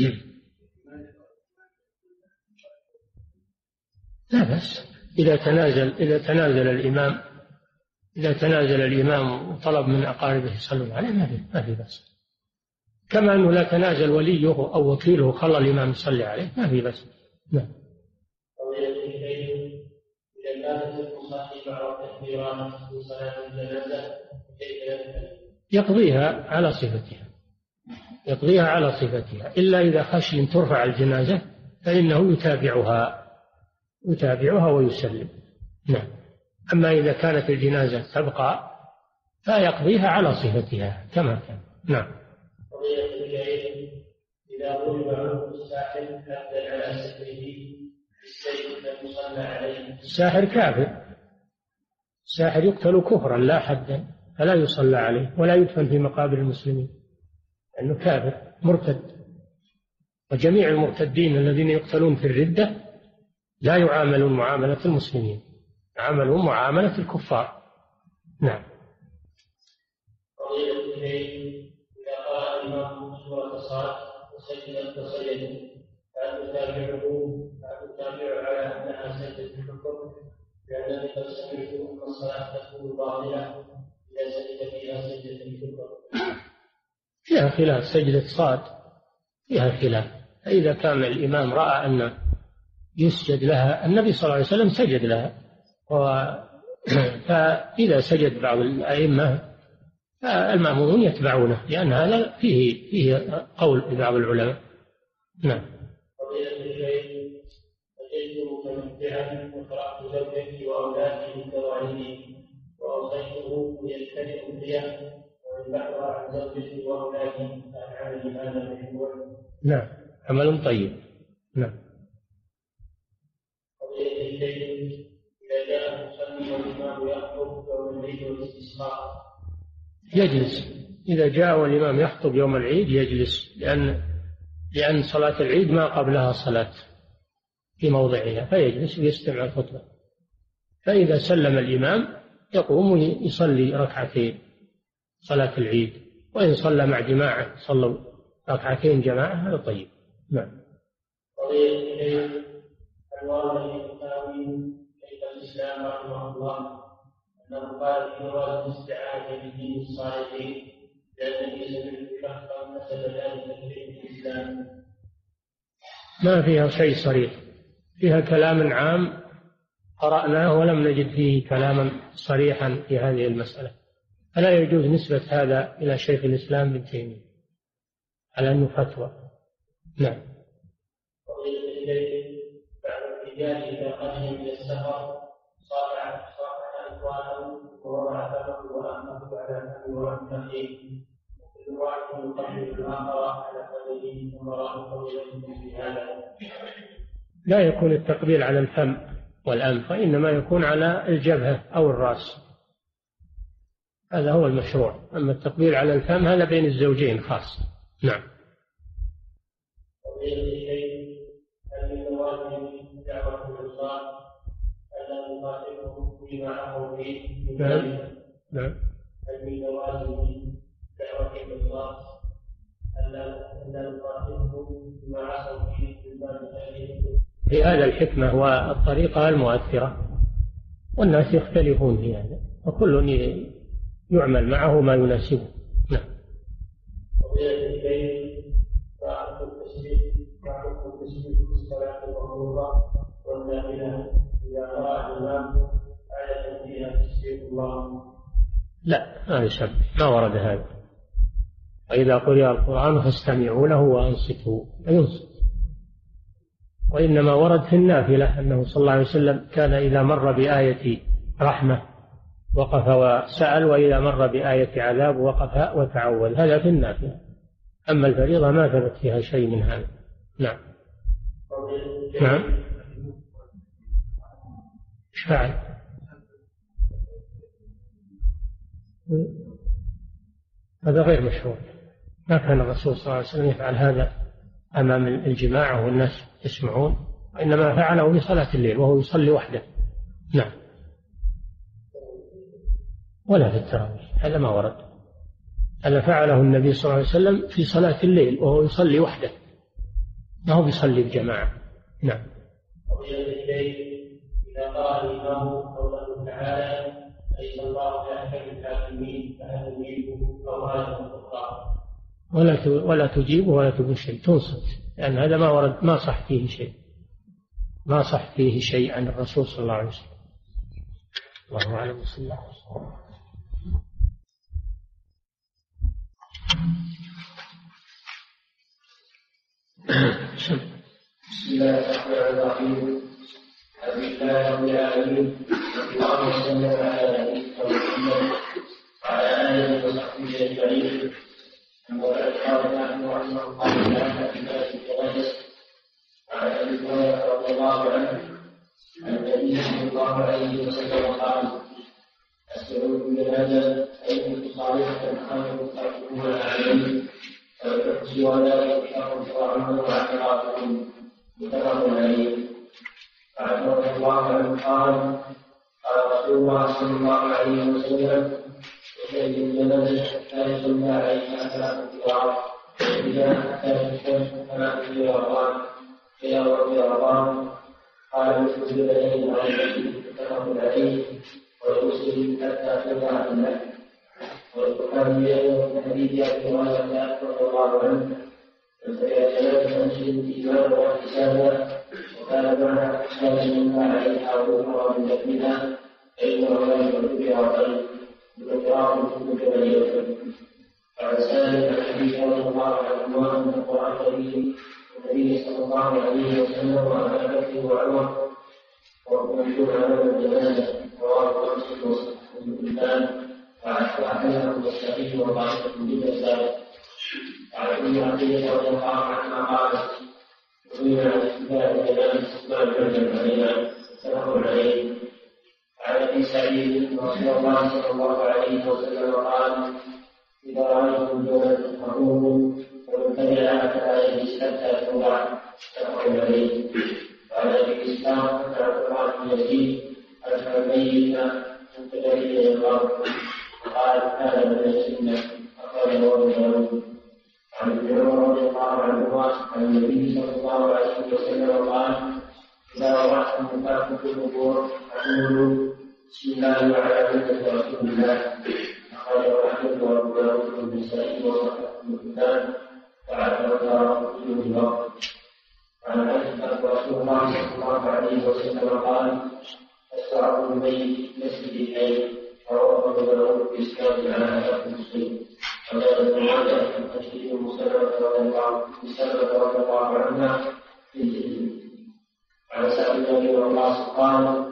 لا بأس إذا تنازل إذا تنازل الإمام إذا تنازل الإمام وطلب من أقاربه يصلون عليه ما في ما في بأس. كما أنه لا تنازل وليه أو وكيله خلى الإمام يصلي عليه ما في بأس. نعم. إذا كانت المصلي مع التكبيرات في صلاة الجنازة يقضيها على صفتها يقضيها على صفتها إلا إذا خشي أن ترفع الجنازة فإنه يتابعها يتابعها ويسلم. نعم. أما إذا كانت الجنازة تبقى فيقضيها على صفتها كما كان. نعم. إذا ضرب عنه الساحر حتى على سحره بالسيف لم يصلى عليه. الساحر كافر، الساحر يقتل كفرا لا حدا، فلا يصلى عليه ولا يدفن في مقابر المسلمين لأنه كافر مرتد. وجميع المرتدين الذين يقتلون في الردة لا يعاملون معاملة المسلمين، يعاملون معاملة الكفار. نعم. قضية الليل إذا قرأ الإمام سورة صاد وسجد التصيد فهل تتابعه فهل تتابع على أنها سجدة الحكم؟ لأنني قد سمعت أن الصلاة تكون باطلة إذا سجد فيها سجدة الحكم. فيها خلاف، سجدة صاد فيها خلاف. فإذا كان الإمام رأى أن يسجد لها، النبي صلى الله عليه وسلم سجد لها، فإذا سجد بعض الأئمة فالمأمومون يتبعونه، لأن هذا فيه فيه قول بعض العلماء. نعم. قضية الشيء أجدت متمتعا وقرأت زوجتي وأولادي بالتواليد وأوصيته يجتنب القيام ويبحث عن زوجتي وأولادي عن عمل هذا المشروع. نعم، عمل طيب. نعم. قضية الشيء إذا جاء المصلي والإمام يخطب يوم العيد والاستسقاء يجلس. إذا جاء والإمام يخطب يوم العيد يجلس، لأن لأن صلاة العيد ما قبلها صلاة، في موضعها فيجلس ويستمع الخطبة. فإذا سلم الإمام يقوم يصلي ركعتين صلاة العيد، وإن صلى مع جماعة صلوا ركعتين جماعة هذا طيب. نعم. شيخ الإسلام رحمه الله أنه قال في جواز الاستعانة بدين الصالحين لأن النبي صلى الله عليه وسلم نسب ذلك في الإسلام. ما فيها شيء صريح، فيها كلام عام قرأناه ولم نجد فيه كلاما صريحا في هذه المسألة، فلا يجوز نسبة هذا إلى شيخ الإسلام ابن تيمية على أنه فتوى. نعم. الرجال إذا قدموا من السفر صافح صافح إخوانه ووضع فمه وأمه على فمه وأنفه وكل واحد يقبل الآخر على فمه ومراه طويلة في هذا. لا يكون التقبيل على الفم والأنف، وإنما يكون على الجبهة أو الرأس، هذا هو المشروع. أما التقبيل على الفم هذا بين الزوجين خاص. نعم. نعم. نعم. في هذا الحكمة والطريقة المؤثرة، والناس يختلفون في هذا، وكل يعمل معه ما يناسبه. نعم. لا ما يسبح، ما ورد هذا. وإذا قرئ القرآن فاستمعوا له وأنصتوا، فينصت. وإنما ورد في النافلة أنه صلى الله عليه وسلم كان إذا مر بآية رحمة وقف وسأل، وإذا مر بآية عذاب وقف وتعوذ، هذا في النافلة. أما الفريضة ما ثبت فيها شيء من هذا. نعم. نعم. ايش فعل؟ هذا غير مشروع، ما كان الرسول صلى الله عليه وسلم يفعل هذا أمام الجماعة والناس يسمعون، وإنما فعله في صلاة الليل وهو يصلي وحده. نعم. ولا في التراويح، هذا ما ورد. هذا فعله النبي صلى الله عليه وسلم في صلاة الليل وهو يصلي وحده، ما هو يصلي بجماعة. نعم. إذا قال الإمام قوله تعالى ليس الله بأحكم الحاكمين فهل يجيبه أو هذا الخطاب ولا ولا تجيبه ولا تقول شيء، تنصت، لأن هذا ما ورد، ما صح فيه شيء، ما صح فيه شيء عن الرسول صلى الله عليه وسلم. الله أعلم. وصلى الله عليه وسلم. بسم الله الرحمن الرحيم. الحمد لله رب العالمين، اللهم صل على نبينا محمد وعلى آله وصحبه أجمعين. أما بعد، قال نحن رحمه الله تعالى في كتاب التقدس عن أبي هريرة رضي الله عنه عن النبي صلى الله عليه وسلم قال: السعود بالجنازة أية صالحة خير تقومون عليه فالتحسي ولا يشاء شرعهم واعتراضهم متفق عليه. عن رضي الله عنه قال: قال رسول الله صلى الله عليه وسلم: يشهد الجنازة لا يصلى عليها ثلاثة أضعاف، إذا حتى الشمس كما في رمضان إلى وقت رمضان. قال: مثل البدنين عليه متفق عليه. ويسلم حتى تضع النحل. والبخاري أيضا من حديث أبي هريرة رضي الله عنه: فسيتنافس مسلم إيمانا واحتسابا، وكان معها أحسان مما عليها وظهر من دفنها فإنه لا يشرك بها خير بذكراه كل جبلية. قال سالم عن حديث رضي الله عنهما أن القرآن الكريم والنبي صلى الله عليه وسلم وأبا بكر وعمر ومشهور على الجنازة رواه مسلم وابن حبان وعحده والشافعي وطائفة من السلف. عن ابن عطية رضي الله عنها قالت: أمرنا عن اتباع الجنازة ما نعلم علينا متفق عليه. عن أبي سعيد رضي الله صلى الله عليه وسلم قال: إذا رأيتم الجنازة فقوموا ومن تبعها فلا يجلس حتى توضع متفق عليه. وعن أبي يزيد أدخل الميت من كذلك الأرض وقال هذا من السنة أخرجه أبو داود. عن ابن عمر رضي الله عنهما عن النبي صلى الله عليه وسلم قال إذا وضعتم مكافأة في القبور فقولوا بسم الله وعلى ملة رسول الله. أخرجه أحمد وأبو داود والنسائي وصححه ابن حبان وعلى في الوقت. عن أنس أن رسول الله صلى الله عليه وسلم قال السعر الميت مسجد الليل رواه أبو داود بإسناد على شرط مسلم. وقال ابن ماجه عن تشريف سلمة رضي الله عنها في الجنة. عن سعد بن وقاص قال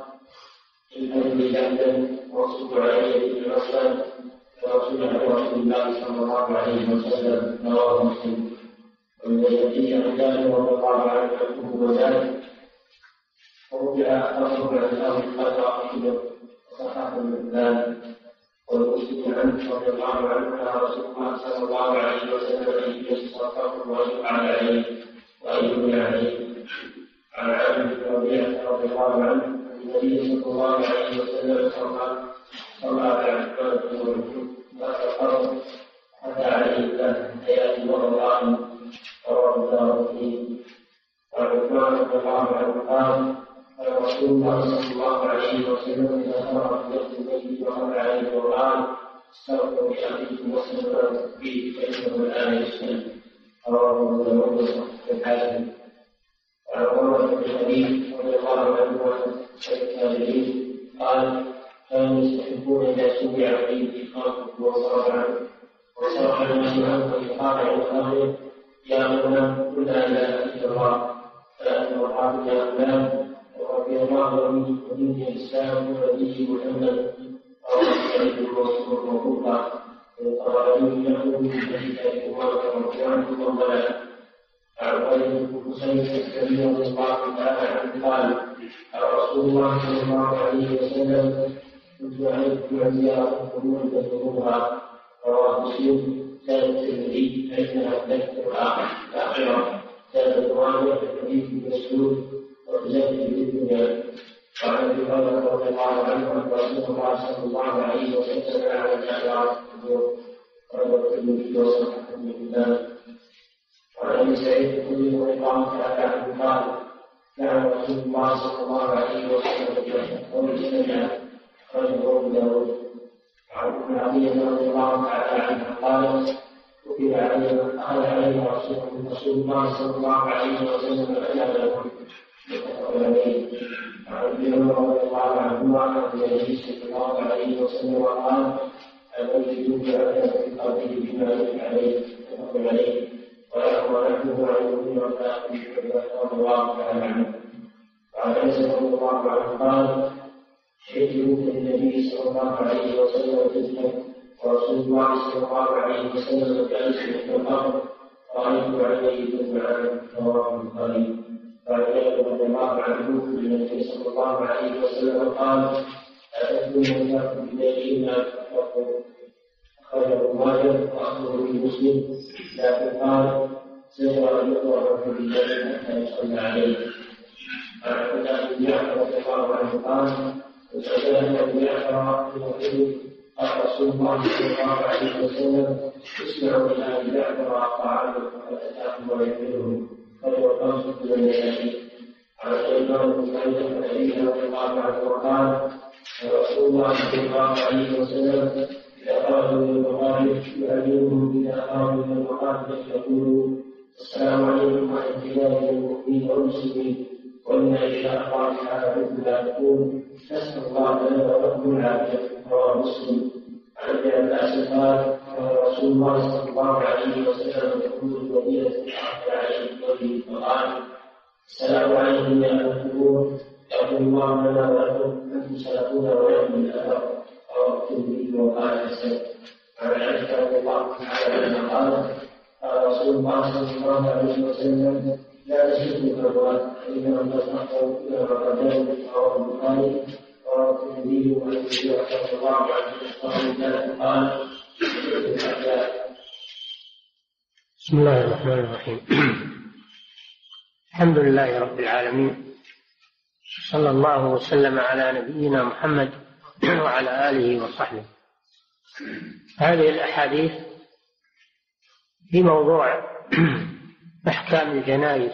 إن لي جهدا وصب علي بن مسلم فرسول الله صلى الله عليه وسلم رواه مسلم. والذي عن جابر رضي الله عنه يكتب ذلك ورجع أخبر عن أهل القدر وصححه الإسلام. والمسلم عنه رضي الله عنه أن رسول الله صلى الله عليه وسلم يجلس صفه ويفعل عليه ويبني عليه. عن عامر بن ربيعة رضي الله عنه أن النبي صلى الله عليه وسلم صلى صلى على عثمان بن مسعود فأخبره حتى عليه الله حياة ورضاه رواه الدارقطني. وعن عثمان رضي الله عنه قال قال رسول الله صلى الله عليه وسلم إذا خرج من المسجد وقال عليه القرآن استغفر لأخيكم وسلم فيه فإنه الآن يسلم. رواه أبو داود الحاكم. وعن عمر بن الخليل رضي الله عنه التابعين قال كانوا يستحبون إذا سمع فيه إقامته وصرف عنه وصرف الناس عنه وقال عند أمره يا غلام قل لا إله إلا الله فأنت وقال يا غلام ورضي الله عنه ودين الإسلام ونبي محمد رواه سعيد بن منصور موقوفا والطبراني يقول في حديث عمر رضي عنه وضلال. عن قيس بن حسين السكري رضي الله تعالى عنه قال قال رسول الله صلى الله عليه وسلم كنت أعرف عن زيارة القبور تزورها. رواه مسلم. زاد الترمذي فإنها تذكر الآخرة. زاد الرابع حديث مسعود وتزكي بالدنيا. وعن ابي هريره رضي الله عنه ان رسول الله صلى الله عليه وسلم على زيارة القبور. رواه الترمذي وصححه ابن حبان. وعن ابي سعيد الخدري رضي الله تعالى عنه قال كان رسول الله صلى الله عليه وسلم يقول سمع أخرجه أبو داود. وعن ابن عدي رضي الله تعالى عنه قال كتب علي أخذ علي رسول الله صلى الله عليه وسلم فأنا له متفق عليه. وعن ابن عمر رضي الله عنهما عن النبي صلى الله عليه وسلم قال الذي يدعى في قلبه بما يدعى عليه متفق عليه. ويروى نحوه عن ابن عباس رضي الله تعالى عنه. وعن انس رضي الله عنه قال شهدت النبي صلى الله عليه وسلم جزءا ورسول الله صلى الله عليه وسلم جالس في الارض رايت عليه دمعا. رواه البخاري. وعن جابر رضي الله عنه ان النبي صلى الله عليه وسلم قال اتدرون الناس بالليل ما تفرقوا. أخرجه ماجه وأخذه في مسلم لكن قال سيرى أن يقرأ في الليل حتى يصلى عليه. عن عبد الله بن جعفر رضي الله عنه قال وسألنا بن جعفر يقول قال رسول الله صلى الله عليه وسلم اسمعوا إلى أبي جعفر طعامه فقد أتاكم ويحمله فهو خمسة من الليالي. عن سليمان بن سعيد النبي رضي الله عنه وقال رسول الله صلى الله عليه وسلم إذا خرجوا من المغارب يعلمهم إذا خرجوا من المغارب يقولوا السلام عليكم ورحمة الله المؤمنين والمسلمين. وإن إن شاء الله تعالى لا تقول نسأل الله لنا ولكم العافية. رواه مسلم. عن ابن عباس قال قال رسول الله صلى الله عليه وسلم يقول المدينة الحق عليه وجهه فقال السلام عليكم يا أهل القبور يغفر الله لنا ولكم أنتم سلفون ولكم الأثر. رواه الترمذي وقال حسن. عن عائشة رضي الله تعالى عنها قالت قال رسول الله صلى الله عليه وسلم لا تشركوا بالأموات فإنهم تصنعوا إلى مقدار. رواه البخاري. رواه الترمذي وعن النبي صلى الله عليه وسلم قال بسم الله الرحمن الرحيم. الحمد لله رب العالمين صلى الله وسلم على نبينا محمد وعلى آله وصحبه. هذه الأحاديث في موضوع أحكام الجنائز،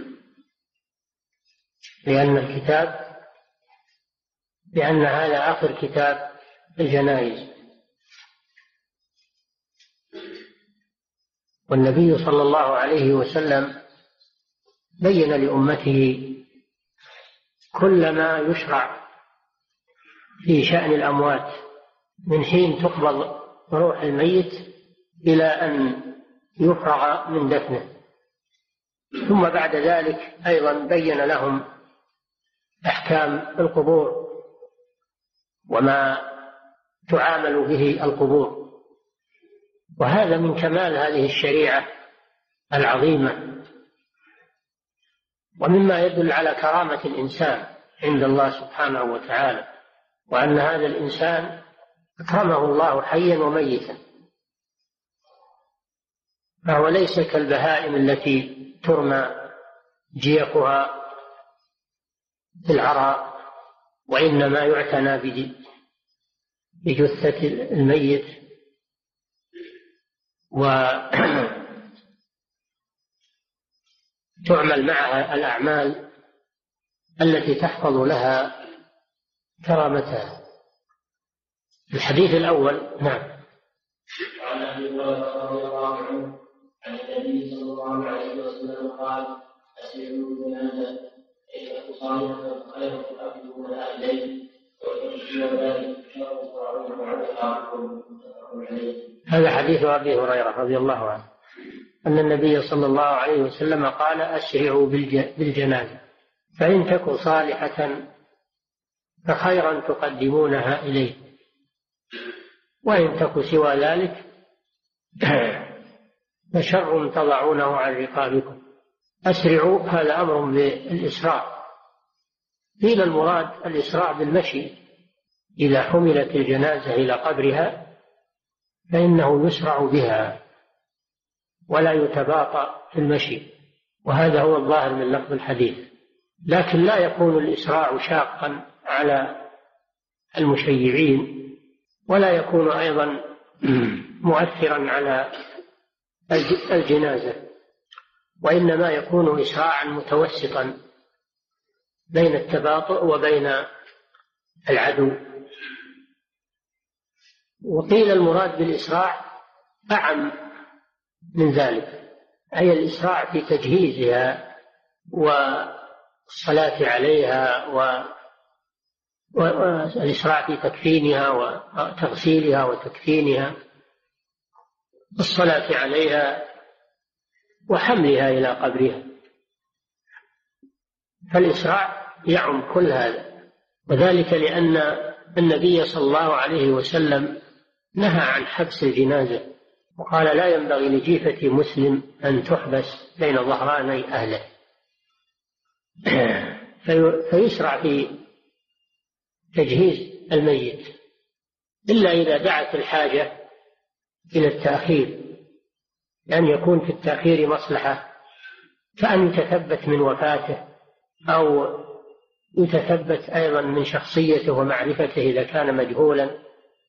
لأن الكتاب لأن هذا آخر كتاب الجنائز، والنبي صلى الله عليه وسلم بين لأمته كل ما يشرع في شأن الأموات من حين تقبض روح الميت إلى أن يفرغ من دفنه، ثم بعد ذلك أيضا بين لهم أحكام القبور وما تعامل به القبور. وهذا من كمال هذه الشريعة العظيمة، ومما يدل على كرامة الإنسان عند الله سبحانه وتعالى، وأن هذا الإنسان أكرمه الله حيا وميتا، فهو ليس كالبهائم التي ترمى جيفها في العراء، وإنما يعتنى بجثة الميت وتعمل معها الأعمال التي تحفظ لها كرامتها. الحديث الأول. نعم. عن أبي هريرة رضي الله عنه عن النبي صلى الله عليه وسلم قال: أسرعوا الجنازة فإن صالحا خير تؤكلونها إليه وتمشي ذلك شر صاعون وعليكم. هذا حديث أبي هريرة رضي الله عنه أن النبي صلى الله عليه وسلم قال: أسرعوا بالجنازة فإن تكن صالحة فخيرا تقدمونها إليه، وإن تكن سوى ذلك فشر تضعونه عن رقابكم. أسرعوا هذا أمر بالإسراع، قيل المراد الإسراع بالمشي، إذا حملت الجنازة إلى قبرها فإنه يسرع بها ولا يتباطأ في المشي، وهذا هو الظاهر من لفظ الحديث. لكن لا يكون الإسراع شاقا على المشيعين، ولا يكون أيضا مؤثرا على الجنازة، وإنما يكون إسراعا متوسطا بين التباطؤ وبين العدو. وقيل المراد بالإسراع أعم من ذلك، أي الإسراع في تجهيزها والصلاة عليها والإسراع في تكفينها وتغسيلها وتكفينها، الصلاة عليها وحملها إلى قبرها، فالإسراع يعم كل هذا. وذلك لأن النبي صلى الله عليه وسلم نهى عن حبس الجنازة، وقال: لا ينبغي لجيفة مسلم أن تحبس بين ظهراني أهله. فيسرع في تجهيز الميت، إلا إذا دعت الحاجة إلى التأخير، لأن يكون في التأخير مصلحة، كأن يتثبت من وفاته، أو يتثبت أيضا من شخصيته ومعرفته إذا كان مجهولا،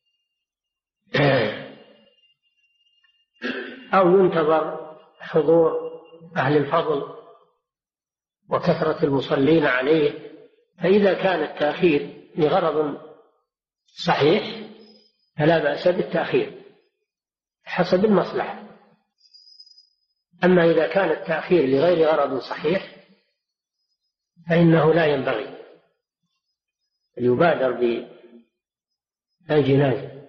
أو ينتظر حضور أهل الفضل وكثرة المصلين عليه. فإذا كان التأخير لغرض صحيح فلا بأس بالتأخير حسب المصلحة. أما إذا كان التأخير لغير غرض صحيح فإنه لا ينبغي، يبادر بالجنازة.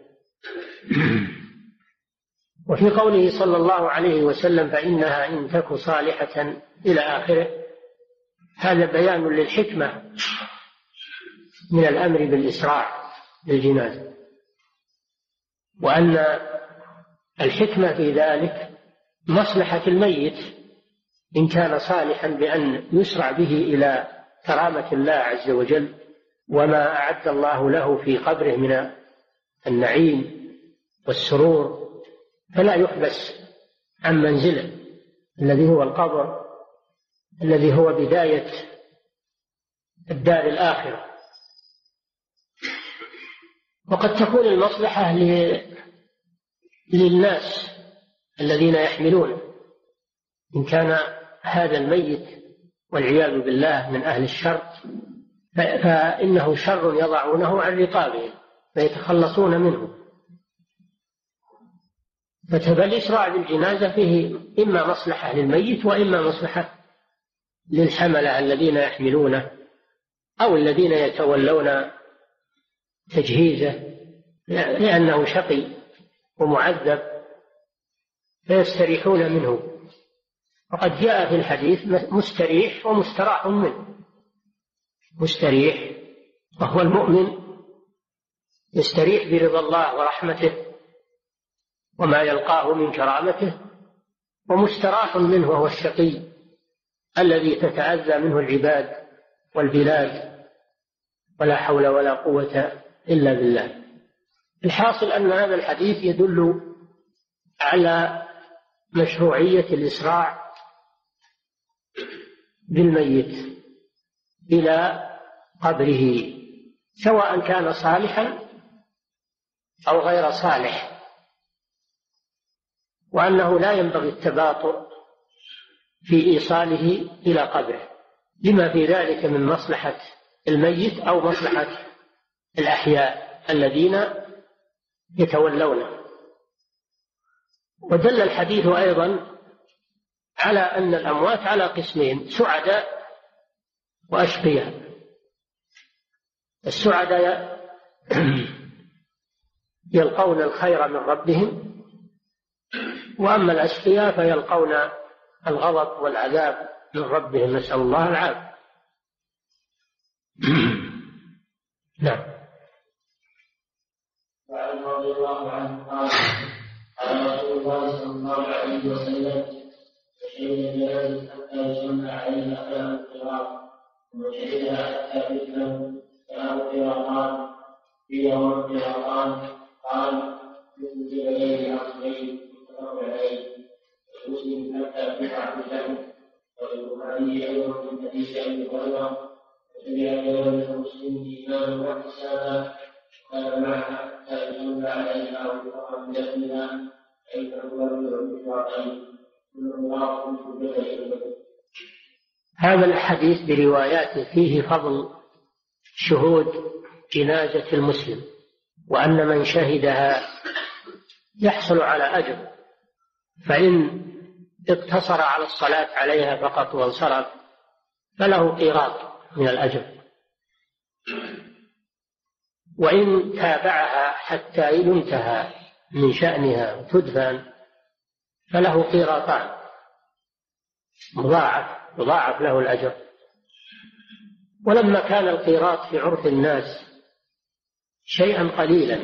وفي قوله صلى الله عليه وسلم: فإنها إن تك صالحة إلى آخره، هذا بيان للحكمة من الأمر بالإسراع للجنازة، وأن الحكمة في ذلك مصلحة الميت إن كان صالحا بأن يسرع به إلى كرامة الله عز وجل وما أعد الله له في قبره من النعيم والسرور، فلا يحبس عن منزله الذي هو القبر، الذي هو بداية الدار الآخرة. وقد تكون المصلحة للناس الذين يحملون، إن كان هذا الميت والعياذ بالله من أهل الشر فإنه شر يضعونه عن رقابهم فيتخلصون منه. فالإسراع بالجنازة فيه إما مصلحة للميت وإما مصلحة للحملة الذين يحملونه أو الذين يتولون تجهيزه، لأنه شقي ومعذب فيستريحون منه. وقد جاء في الحديث مستريح ومستراح منه. مستريح وهو المؤمن يستريح برضا الله ورحمته وما يلقاه من كرامته، ومستراح منه وهو الشقي الذي تتأذى منه العباد والبلاد ولا حول ولا قوة إلا بالله. الحاصل أن هذا الحديث يدل على مشروعية الإسراع بالميت إلى قبره، سواء كان صالحا أو غير صالح، وأنه لا ينبغي التباطؤ في إيصاله إلى قبره لما في ذلك من مصلحة الميت أو مصلحة الأحياء الذين يتولونه. ودل الحديث أيضا على أن الأموات على قسمين: سعداء وأشقياء. السعداء يلقون الخير من ربهم، وأما الأشقياء فيلقون الغضب والعذاب من ربهم، نسأل الله العافية. نعم. وعن رضي الله عنه قال قال رسول الله صلى الله عليه وسلم: شهد جنازة حتى يسمى عليها فله القراط، ومن شهدها حتى تسلم فله قراطان، قيل وما القراطان؟ قال: مثل جبلين عظيمين متفق عليه. المسلم حتى تسعة له، والبخاري أيضا من حديث أبي هريرة: وسمع جنازة مسلم إيمانا واحتسابا قال معها حتى يصلى عليها ويقرأ من دفنها أي تقبل القراطين. هذا الحديث برواياته فيه فضل شهود جنازة المسلم، وأن من شهدها يحصل على أجر، فإن اقتصر على الصلاة عليها فقط وانصرف فله قيراط من الأجر، وإن تابعها حتى ينتهى من شأنها وتدفن فله قيراطان مضاعف مضاعف له الأجر. ولما كان القيراط في عرف الناس شيئا قليلا،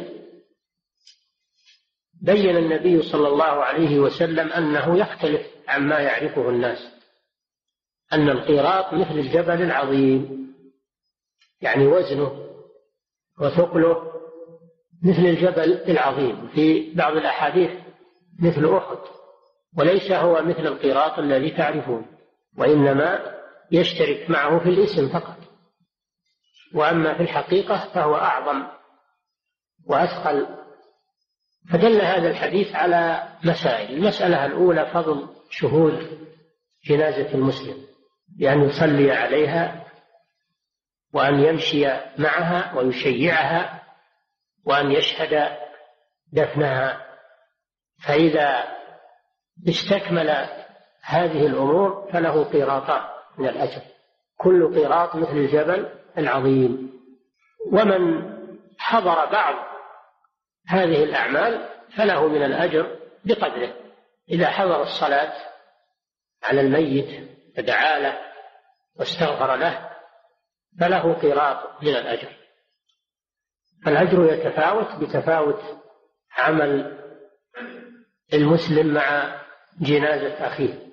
بين النبي صلى الله عليه وسلم أنه يختلف عما يعرفه الناس، أن القيراط مثل الجبل العظيم، يعني وزنه وثقله مثل الجبل العظيم، في بعض الأحاديث مثل أحد، وليس هو مثل القيراط الذي تعرفون، وإنما يشترك معه في الاسم فقط، وأما في الحقيقة فهو أعظم وأثقل. فدل هذا الحديث على مسائل. المسألة الأولى فضل شهود جنازة المسلم، بأن يصلي عليها وأن يمشي معها ويشيعها وأن يشهد دفنها، فإذا استكمل هذه الأمور فله قيراطان من الأجر، كل قيراط مثل الجبل العظيم. ومن حضر بعض هذه الأعمال فله من الأجر بقدره. إذا حضر الصلاة على الميت فدعا له واستغفر له فله قيراط من الأجر. فالأجر يتفاوت بتفاوت عمل المسلم مع جنازة أخيه.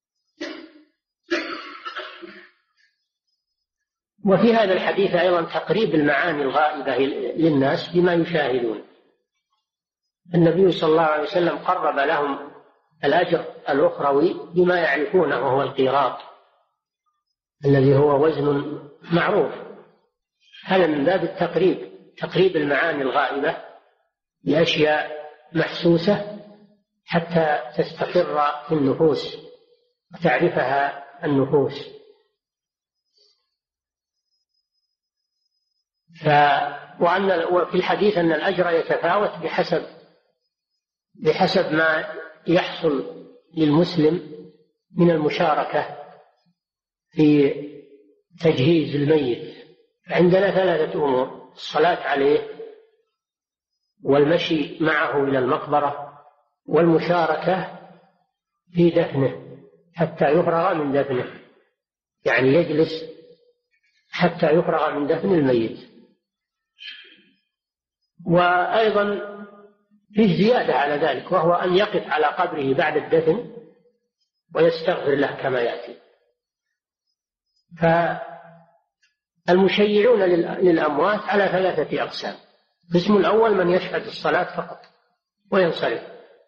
وفي هذا الحديث أيضا تقريب المعاني الغائبة للناس بما يشاهدون. النبي صلى الله عليه وسلم قرب لهم الأجر الأخروي بما يعرفونه وهو القيراط، الذي هو وزن معروف. هذا من باب التقريب، تقريب المعاني الغائبة بأشياء محسوسة حتى تستقر في النفوس وتعرفها النفوس. ف وأن وفي الحديث أن الأجر يتفاوت بحسب بحسب ما يحصل للمسلم من المشاركة في تجهيز الميت. عندنا ثلاثة أمور: الصلاة عليه، والمشي معه إلى المقبرة، والمشاركة في دفنه حتى يفرغ من دفنه، يعني يجلس حتى يفرغ من دفن الميت. وأيضا فيه زيادة على ذلك، وهو أن يقف على قبره بعد الدفن ويستغفر له كما يأتي. فالمشيعون للأموات على ثلاثة أقسام: القسم الأول من يشهد الصلاة فقط وينصرف،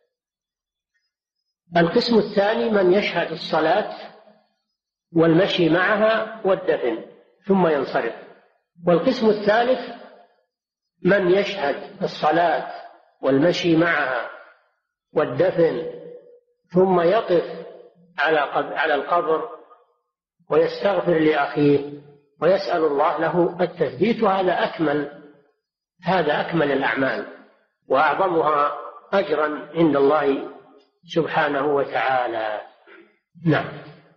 القسم الثاني من يشهد الصلاة والمشي معها والدفن ثم ينصرف، والقسم الثالث من يشهد الصلاة والمشي معها والدفن ثم يقف على القبر ويستغفر لأخيه ويسأل الله له التثبيت. وهذا أكمل هذا أكمل الأعمال وأعظمها أجرا عند الله سبحانه وتعالى. نعم.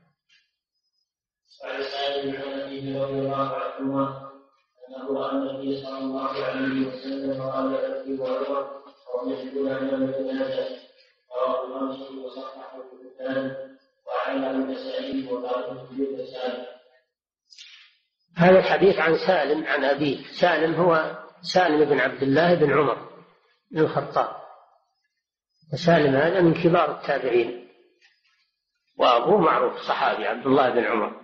قال سالم عن أبيه رضي الله عنهما أنه رأى النبي صلى الله عليه وسلم قال أبي وعمر ومثلنا من الجنازة، رواه مسلم وصححه البخاري وعلّه النسائي وقال في سالم. هذا الحديث عن سالم عن أبيه. سالم هو سالم بن عبد الله بن عمر بن الخطاب، وسالم هذا من كبار التابعين، وأبوه معروف صحابي عبد الله بن عمر،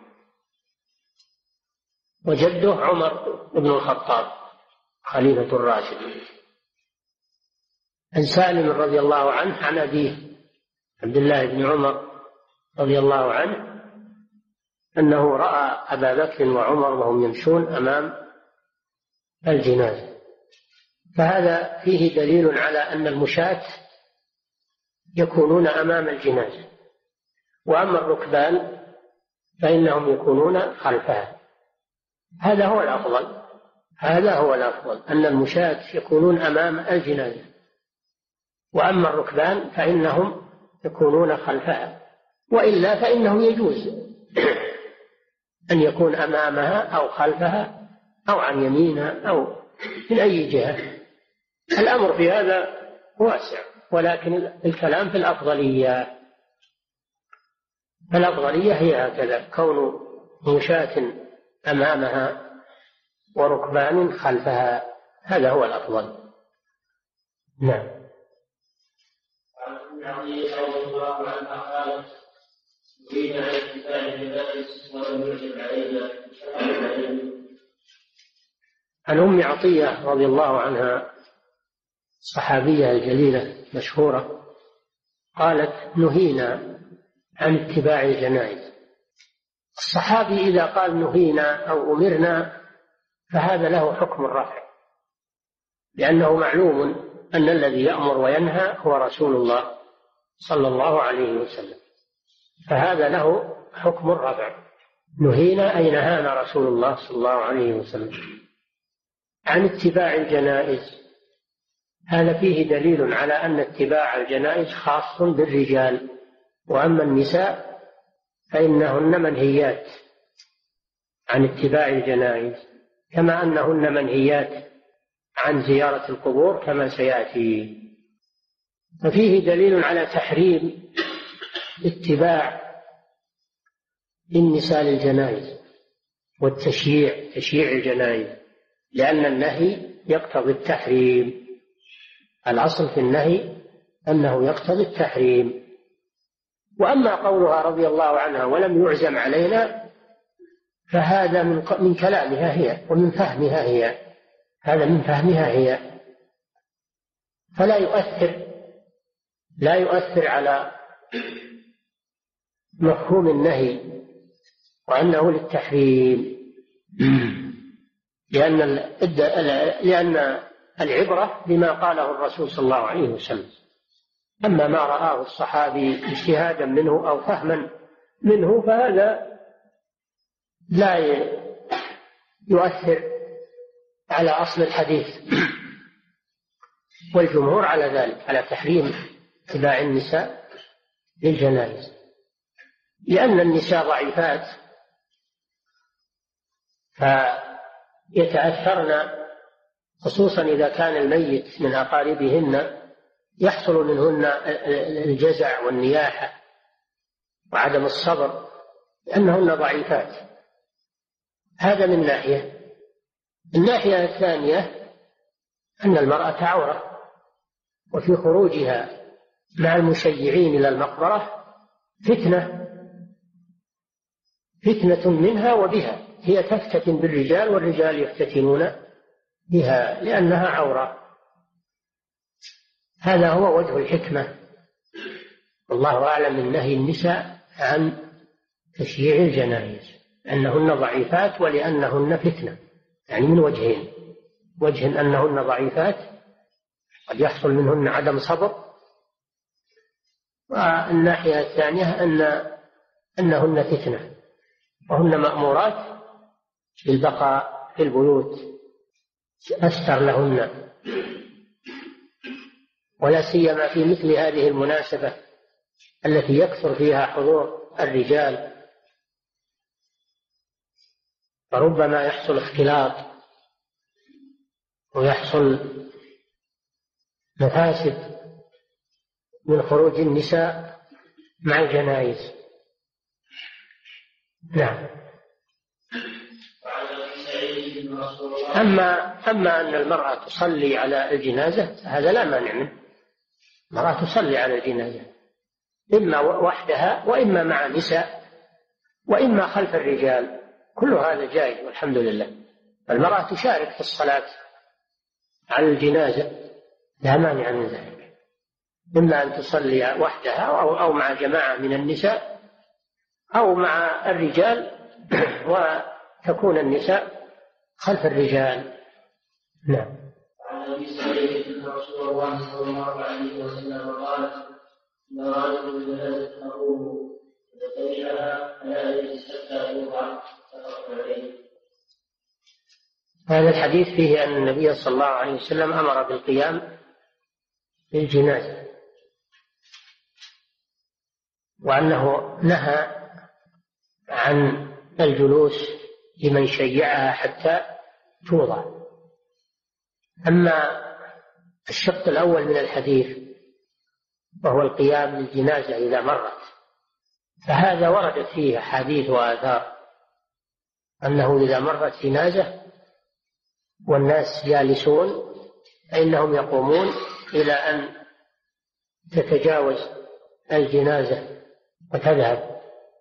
وجده عمر بن الخطاب خليفة الراشد. عن سالم رضي الله عنه عن أبيه عبد الله بن عمر رضي الله عنه أنه رأى أبا بكر وعمر وهم يمشون أمام الجنازة. فهذا فيه دليل على أن المشاة يكونون أمام الجنازة، وأما الركبان فإنهم يكونون خلفها. هذا هو الأفضل هذا هو الأفضل أن المشاة يكونون أمام الجنازة، وأما الركبان فإنهم يكونون خلفها، وإلا فإنه يجوز أن يكون أمامها أو خلفها أو عن يمينها أو من أي جهة. الأمر في هذا واسع، ولكن الكلام في الأفضلية. فالأفضلية هي هكذا: كون مشاة أمامها وركبان خلفها، هذا هو الأفضل. نعم. عن علي رضي الله عنه قال: أريد عن اتباع المدارس ولم يجب علينا. عن أم عطية رضي الله عنها الصحابية الجليلة مشهورة قالت: نهينا عن اتباع الجنائز. الصحابي إذا قال نهينا أو أمرنا فهذا له حكم الرفع، لأنه معلوم أن الذي يأمر وينهى هو رسول الله صلى الله عليه وسلم، فهذا له حكم الرفع. نهينا أي نهانا رسول الله صلى الله عليه وسلم عن اتباع الجنائز. هذا فيه دليل على أن اتباع الجنائز خاص بالرجال، وأما النساء فإنهن منهيات عن اتباع الجنائز، كما أنهن منهيات عن زيارة القبور كما سيأتي. ففيه دليل على تحريم اتباع النساء للجنائز والتشييع تشييع الجنائز، لأن النهي يقتضي التحريم. الأصل في النهي أنه يقتضي التحريم. وأما قولها رضي الله عنها ولم يعزم علينا فهذا من من كلامها هي ومن فهمها هي هذا من فهمها هي فلا يؤثر لا يؤثر على مفهوم النهي وأنه للتحريم، لأن لأن العبرة بما قاله الرسول صلى الله عليه وسلم، أما ما رآه الصحابي اجتهادا منه أو فهما منه فهذا لا يؤثر على أصل الحديث. والجمهور على ذلك، على تحريم اتباع النساء للجنائز، لأن النساء ضعيفات فيتأثرن، خصوصا إذا كان الميت من أقاربهن يحصل منهن الجزع والنياحة وعدم الصبر، لأنهن ضعيفات. هذا من ناحية. الناحية الثانية أن المرأة عورة، وفي خروجها مع المشيعين إلى المقبرة فتنة فتنة منها وبها، هي تفتتن بالرجال والرجال يفتتنون بها لأنها عورة. هذا هو وجه الحكمة، والله أعلم من نهي النساء عن تشييع الجنائز، أنهن ضعيفات ولأنهن فتنة، يعني من وجهين: وجه أنهن ضعيفات قد يحصل منهن عدم صبر، والناحية الثانية أن أنهن فتنة وهن مأمورات بالبقاء في البيوت أستر لهن، ولا سيما في مثل هذه المناسبة التي يكثر فيها حضور الرجال، فربما يحصل اختلاط ويحصل مفاسد من خروج النساء مع الجنائز. نعم. أما أما أن المرأة تصلي على الجنازة هذا لا مانع منه، المرأة تصلي على الجنازة إما وحدها وإما مع نساء وإما خلف الرجال، كل هذا جائز والحمد لله. المرأة تشارك في الصلاة على الجنازة لا مانع من ذلك، إما أن تصلي وحدها أو, أو مع جماعة من النساء أو مع الرجال، وتكون النساء خلف الرجال. نعم. عن أبي سعيد أن رسول الله صلى الله عليه وسلم قال: إذا رأيت الجنازة تقوم فتبعها فلا يجلس حتى يوضع. هذا الحديث فيه أن النبي صلى الله عليه وسلم أمر بالقيام للجنازة، وأنه نهى عن الجلوس لمن شيعها حتى توضع. أما الشق الأول من الحديث وهو القيام للجنازة إذا مرت، فهذا وردت فيه حديث وآثار أنه إذا مرت جنازة والناس جالسون فإنهم يقومون إلى أن تتجاوز الجنازة وتذهب.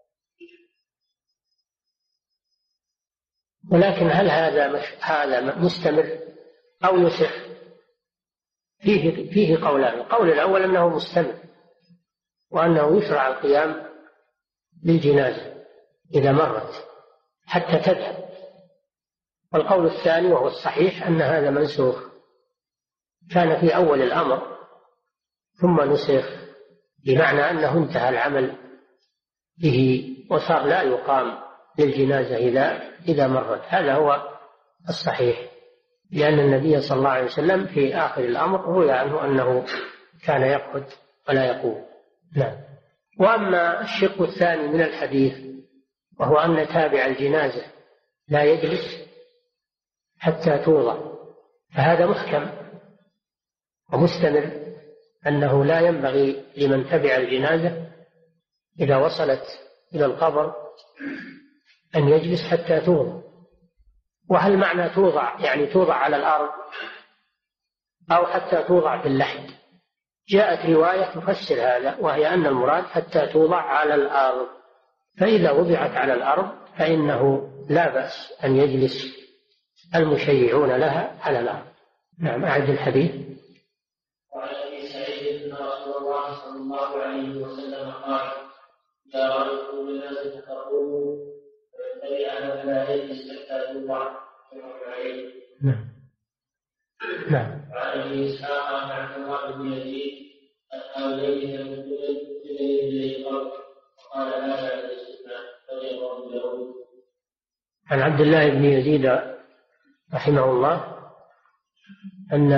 ولكن هل هذا مش هذا مستمر أو يسخ؟ فيه فيه قولان. القول الأول أنه مستمر وأنه يشرع القيام للجنازة إذا مرت حتى تذهب. والقول الثاني وهو الصحيح أن هذا منسوخ، كان في أول الأمر ثم نسخ، بمعنى أنه انتهى العمل به وصار لا يقام للجنازة إذا إذا مرت. هذا هو الصحيح، لأن النبي صلى الله عليه وسلم في آخر الأمر روي عنه أنه كان يقعد ولا يقوم. نعم. وأما الشق الثاني من الحديث وهو أن تابع الجنازة لا يجلس حتى توضع، فهذا محكم ومستمر، أنه لا ينبغي لمن تبع الجنازة إذا وصلت إلى القبر أن يجلس حتى توضع. وهل معنى توضع يعني توضع على الأرض أو حتى توضع في اللحد؟ جاءت رواية تفسر هذا، وهي أن المراد حتى توضع على الأرض، فإذا وضعت على الأرض فإنه لا بأس أن يجلس المشيعون لها على الأرض. نعم. أعد الحديث. وعن أبي سعيد أن رسول الله صلى الله عليه وسلم قال: إذا رأيتم جنازة تقوموا ينبغي أن لا يجلس حتى يوضع عليه. نعم. نعم. وعن ابي اسحاق عن عبد الله بن يزيد أتى إليه من إليه الأرض وقال هذا الاستثناء فغيره له. عن عبد الله بن يزيد رحمه الله أن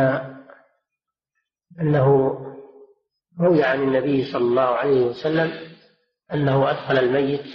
أنه روي عن النبي صلى الله عليه وسلم أنه أدخل الميت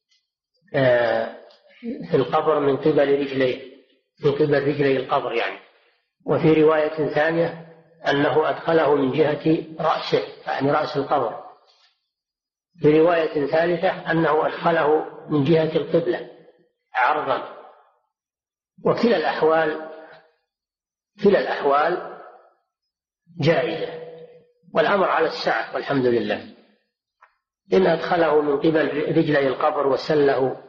في القبر من قبل رجليه، من قبل رجلي القبر يعني. وفي رواية ثانية أنه أدخله من جهة رأسه، يعني رأس القبر. في رواية ثالثة أنه أدخله من جهة القبلة عرضا. وكلا الأحوال كلا الأحوال جائزة، والأمر على السعة والحمد لله. إن أدخله من قبل رجلي القبر وسله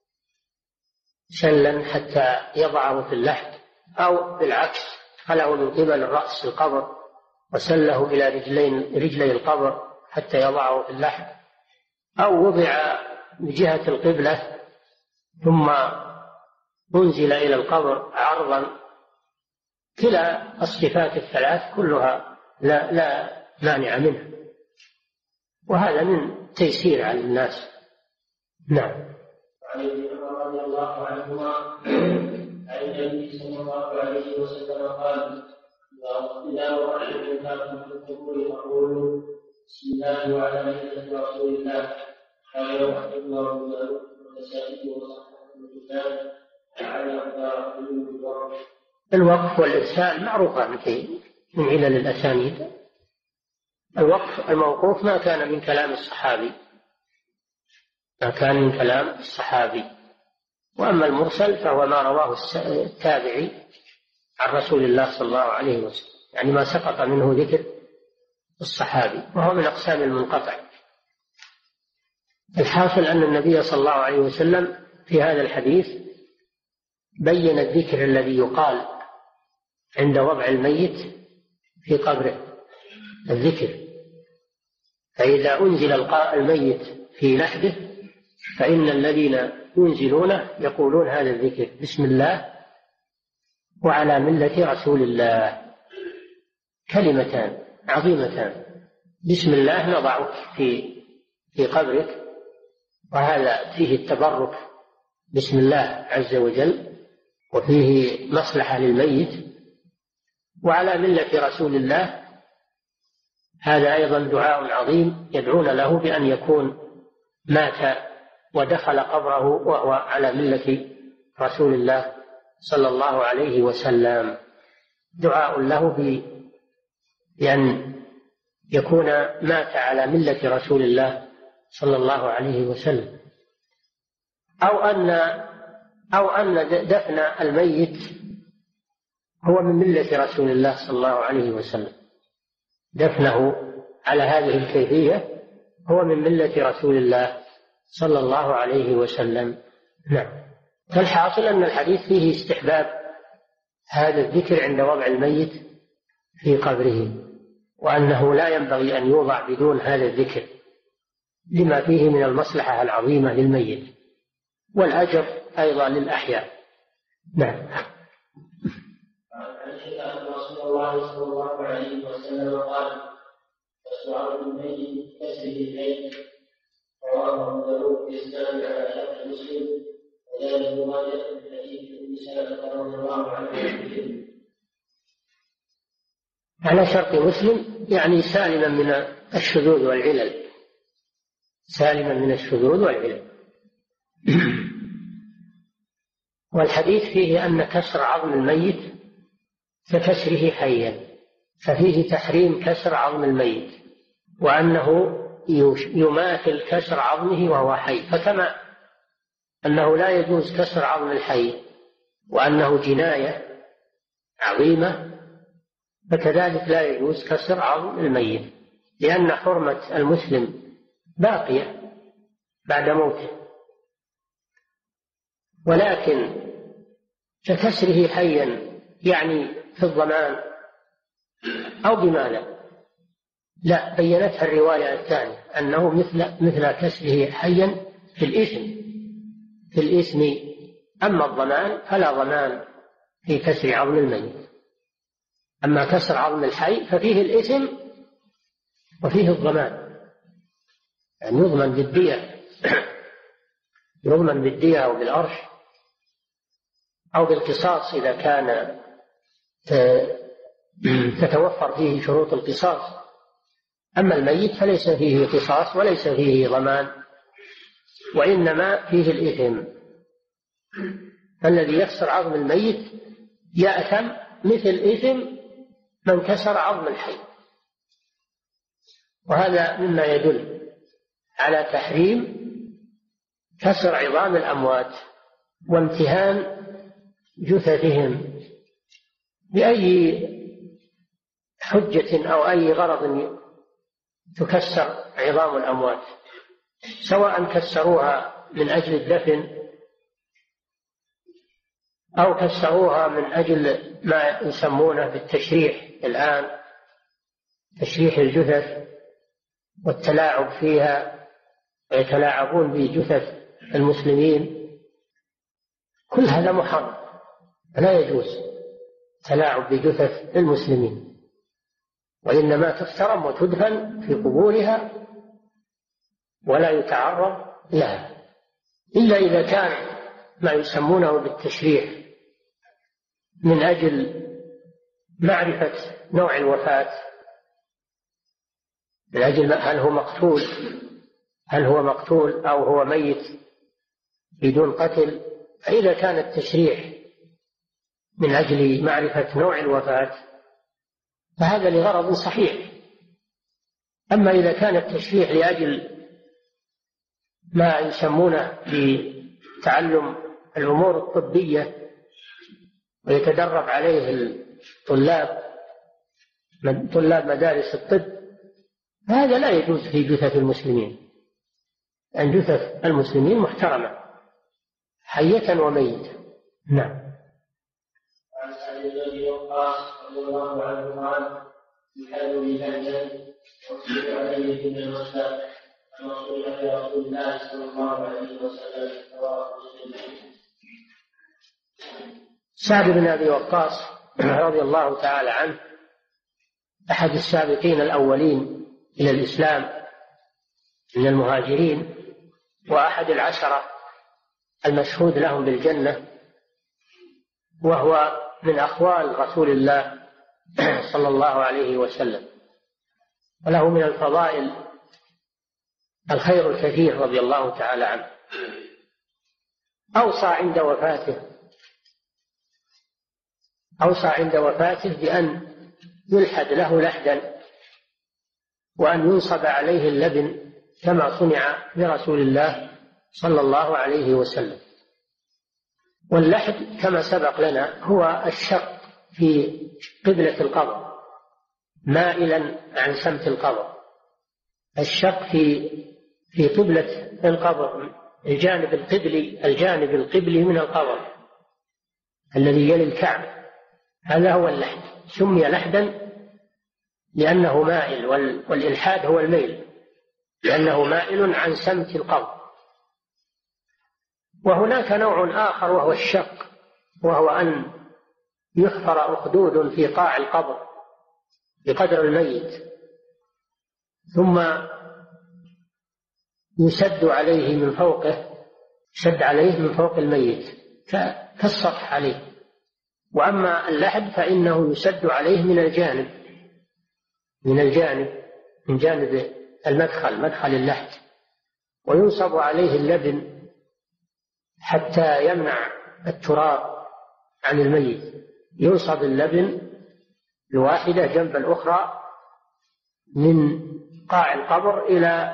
سلا حتى يضعه في اللحد، أو بالعكس أدخله من قبل رأس القبر وسله إلى رجلين رجلي القبر حتى يضعه في اللحد، أو وضع بجهة القبلة ثم أنزل إلى القبر عرضا، كلا الصفات الثلاث كلها لا, لا مانع منها، وهذا من تيسير على الناس. نعم. وعن ابن عمر رضي الله عنهما عن النبي صلى الله عليه وسلم قال: إذا وقعتم كتابكم في القبور فقولوا بسم الله وعلى ملة رسول الله قال يوحد الله له وتسائل وصحبه الكتاب على أخبار الوقف. الوقف والإرسال معروفة من علل الأسانيد. الوقف الموقوف ما كان من كلام الصحابي، ما كان من كلام الصحابي. وأما المرسل فهو ما رواه التابعي عن رسول الله صلى الله عليه وسلم، يعني ما سقط منه ذكر الصحابي، وهو من أقسام المنقطع. الحاصل أن النبي صلى الله عليه وسلم في هذا الحديث بين الذكر الذي يقال عند وضع الميت في قبره، الذكر. فإذا أنزل الميت في لحده فإن الذين ينزلونه يقولون هذا الذكر: بسم الله وعلى ملة رسول الله. كلمتان عظيمتان: بسم الله نضعك في في قبرك، وهذا فيه التبرك بسم الله عز وجل، وفيه مصلحة للميت. وعلى ملة رسول الله هذا أيضا دعاء عظيم يدعون له بأن يكون مات ودخل قبره وهو على ملة رسول الله صلى الله عليه وسلم، دعاء له بأن يكون مات على ملة رسول الله صلى الله عليه وسلم. أو أن أو أن دفن الميت هو من ملة رسول الله صلى الله عليه وسلم، دفنه على هذه الكيفية هو من ملة رسول الله صلى الله عليه وسلم. نعم. فالحاصل أن الحديث فيه استحباب هذا الذكر عند وضع الميت في قبره، وأنه لا ينبغي أن يوضع بدون هذا الذكر لما فيه من المصلحة العظيمة للميت والأجر أيضا للأحياء. نعم. عن رسول الله صلى الله عليه وسلم قال: السؤال الميت كسره الليل، رواه أبو داود بإسناد على شرط مسلم، وذلك ما جاء في حديث ابن سلمة رضي الله عنه. على شرط مسلم يعني سالما من الشذوذ والعلل، سالما من الشذوذ والعلل. والحديث فيه أن كسر عظم الميت ككسره حيا، ففيه تحريم كسر عظم الميت، وأنه يماثل كسر عظمه وهو حي. فكما أنه لا يجوز كسر عظم الحي وأنه جناية عظيمة، فكذلك لا يجوز كسر عظم الميت، لأن حرمة المسلم باقية بعد موته. ولكن ككسره حيا يعني في الضمان أو بماذا؟ لا، بينتها الرواية الثانية أنه مثل مثل كسره حيا في الإثم، في الإثم. أما الضمان فلا ضمان في كسر عظم الميت. أما كسر عظم الحي ففيه الإثم وفيه الضمان، يعني يضمن بالدية يضمن بالدية أو بالأرش أو بالقصاص إذا كان تتوفر فيه شروط القصاص. أما الميت فليس فيه قصاص وليس فيه ضمان، وإنما فيه الإثم. الذي يكسر عظم الميت يأثم مثل إثم من كسر عظم الحي. وهذا مما يدل على تحريم كسر عظام الأموات وامتهان جثثهم بأي حجة أو أي غرض تكسر عظام الأموات، سواء كسروها من أجل الدفن أو كسروها من أجل ما يسمونه بالتشريح الآن، تشريح الجثث والتلاعب فيها، ويتلاعبون بجثث المسلمين. كل هذا محرم، لا يجوز تلاعب بجثث المسلمين، وإنما تحترم وتدفن في قبورها ولا يتعرض لها، إلا إذا كان ما يسمونه بالتشريح من أجل معرفة نوع الوفاة، من أجل هل هو مقتول هل هو مقتول أو هو ميت بدون قتل. فإذا كان التشريح من أجل معرفة نوع الوفاة فهذا لغرض صحيح. أما إذا كان التشريح لأجل ما يسمونه بتعلم الأمور الطبية ويتدرب عليه الطلاب من طلاب مدارس الطب، هذا لا يجوز في جثث المسلمين، أن جثث المسلمين محترمة حية وميتة. نعم. عن سعد بن وقاص رضي الله عنه قال: يحل لي جنة واصبر عليه من المساء المقصود برسول الله صلى الله عليه وسلم. سعد بن أبي وقاص رضي الله تعالى عنه أحد السابقين الأولين إلى الإسلام من المهاجرين، وأحد العشرة المشهود لهم بالجنة، وهو من أخوال رسول الله صلى الله عليه وسلم، وله من الفضائل الخير الكثير رضي الله تعالى عنه. أوصى عند وفاته أوصى عند وفاته بأن يلحد له لحدا وأن ينصب عليه اللبن كما صنع برسول الله صلى الله عليه وسلم. واللحد كما سبق لنا هو الشق في قبلة القبر مائلا عن سمت القبر، الشق في في قبلة القبر، الجانب القبلي الجانب القبلي من القبر الذي يلي الكعبة، هذا هو اللحد. سمي لحدا لأنه مائل، والإلحاد هو الميل، لأنه مائل عن سمت القبر. وهناك نوع آخر وهو الشق، وهو أن يحفر أخدود في قاع القبر بقدر الميت، ثم يسد عليه من فوقه شد عليه من فوق الميت كالسطح عليه. وأما اللحد فإنه يسد عليه من الجانب من الجانب من جانب المدخل مدخل اللحد، وينصب عليه اللبن حتى يمنع التراب عن الميت. ينصب اللبن الواحدة جنب الأخرى من قاع القبر إلى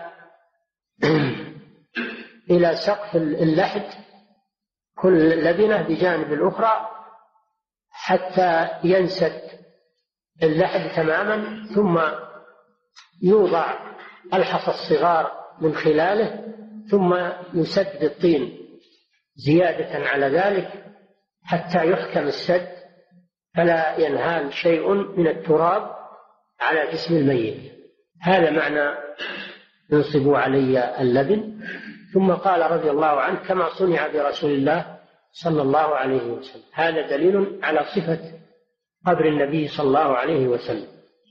إلى سقف اللحد، كل لبنة بجانب الأخرى حتى ينسد اللحد تماما، ثم يوضع الحصى الصغار من خلاله، ثم يسد بالطين زيادة على ذلك حتى يحكم السد فلا ينهال شيء من التراب على جسم الميت. هذا معنى ينصب علي اللبن. ثم قال رضي الله عنه كما صنع برسول الله صلى الله عليه وسلم. هذا دليل على صفة قبر النبي صلى الله عليه وسلم،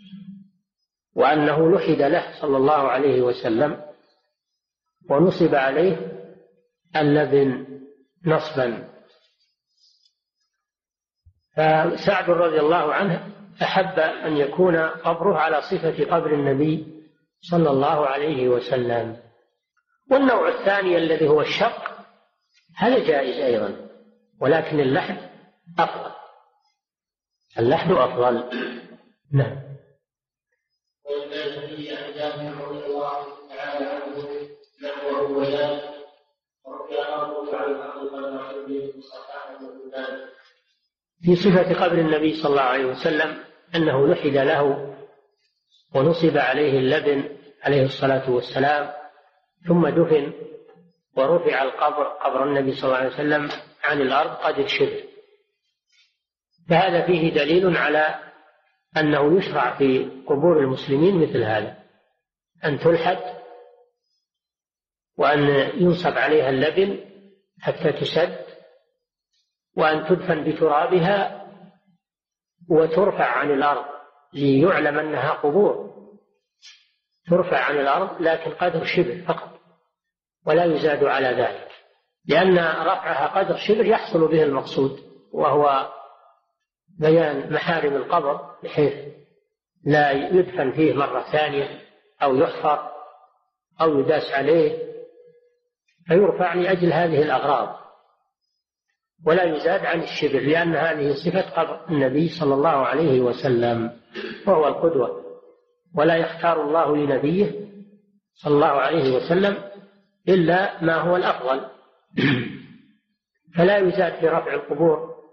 وأنه لحد له صلى الله عليه وسلم ونصب عليه اللبن نصبا. فسعد رضي الله عنه أحب أن يكون قبره على صفة قبر النبي صلى الله عليه وسلم. والنوع الثاني الذي هو الشق هذا جائز أيضا، ولكن اللحد أفضل، اللحد أفضل. نعم. وكان في أحداث رضي الله تعالى عنه نحوه ولا وكان على الأرض والمحبين صحابة الإسلام. في صفة قبر النبي صلى الله عليه وسلم أنه لحد له ونصب عليه اللبن عليه الصلاة والسلام، ثم دفن ورفع القبر قبر النبي صلى الله عليه وسلم عن الأرض قدر شبر. فهذا فيه دليل على أنه يشرع في قبور المسلمين مثل هذا، أن تلحد وأن ينصب عليها اللبن حتى تسد، وأن تدفن بترابها وترفع عن الأرض ليعلم أنها قبور، ترفع عن الأرض لكن قدر شبر فقط ولا يزاد على ذلك، لأن رفعها قدر شبر يحصل به المقصود، وهو بيان محارم القبر بحيث لا يدفن فيه مرة ثانية أو يحفر أو يداس عليه، فيرفع لأجل هذه الأغراض ولا يزاد عن الشبر، لأن هذه صفة قبر النبي صلى الله عليه وسلم وهو القدوة، ولا يختار الله لنبيه صلى الله عليه وسلم إلا ما هو الأفضل. فلا يزاد في رفع القبور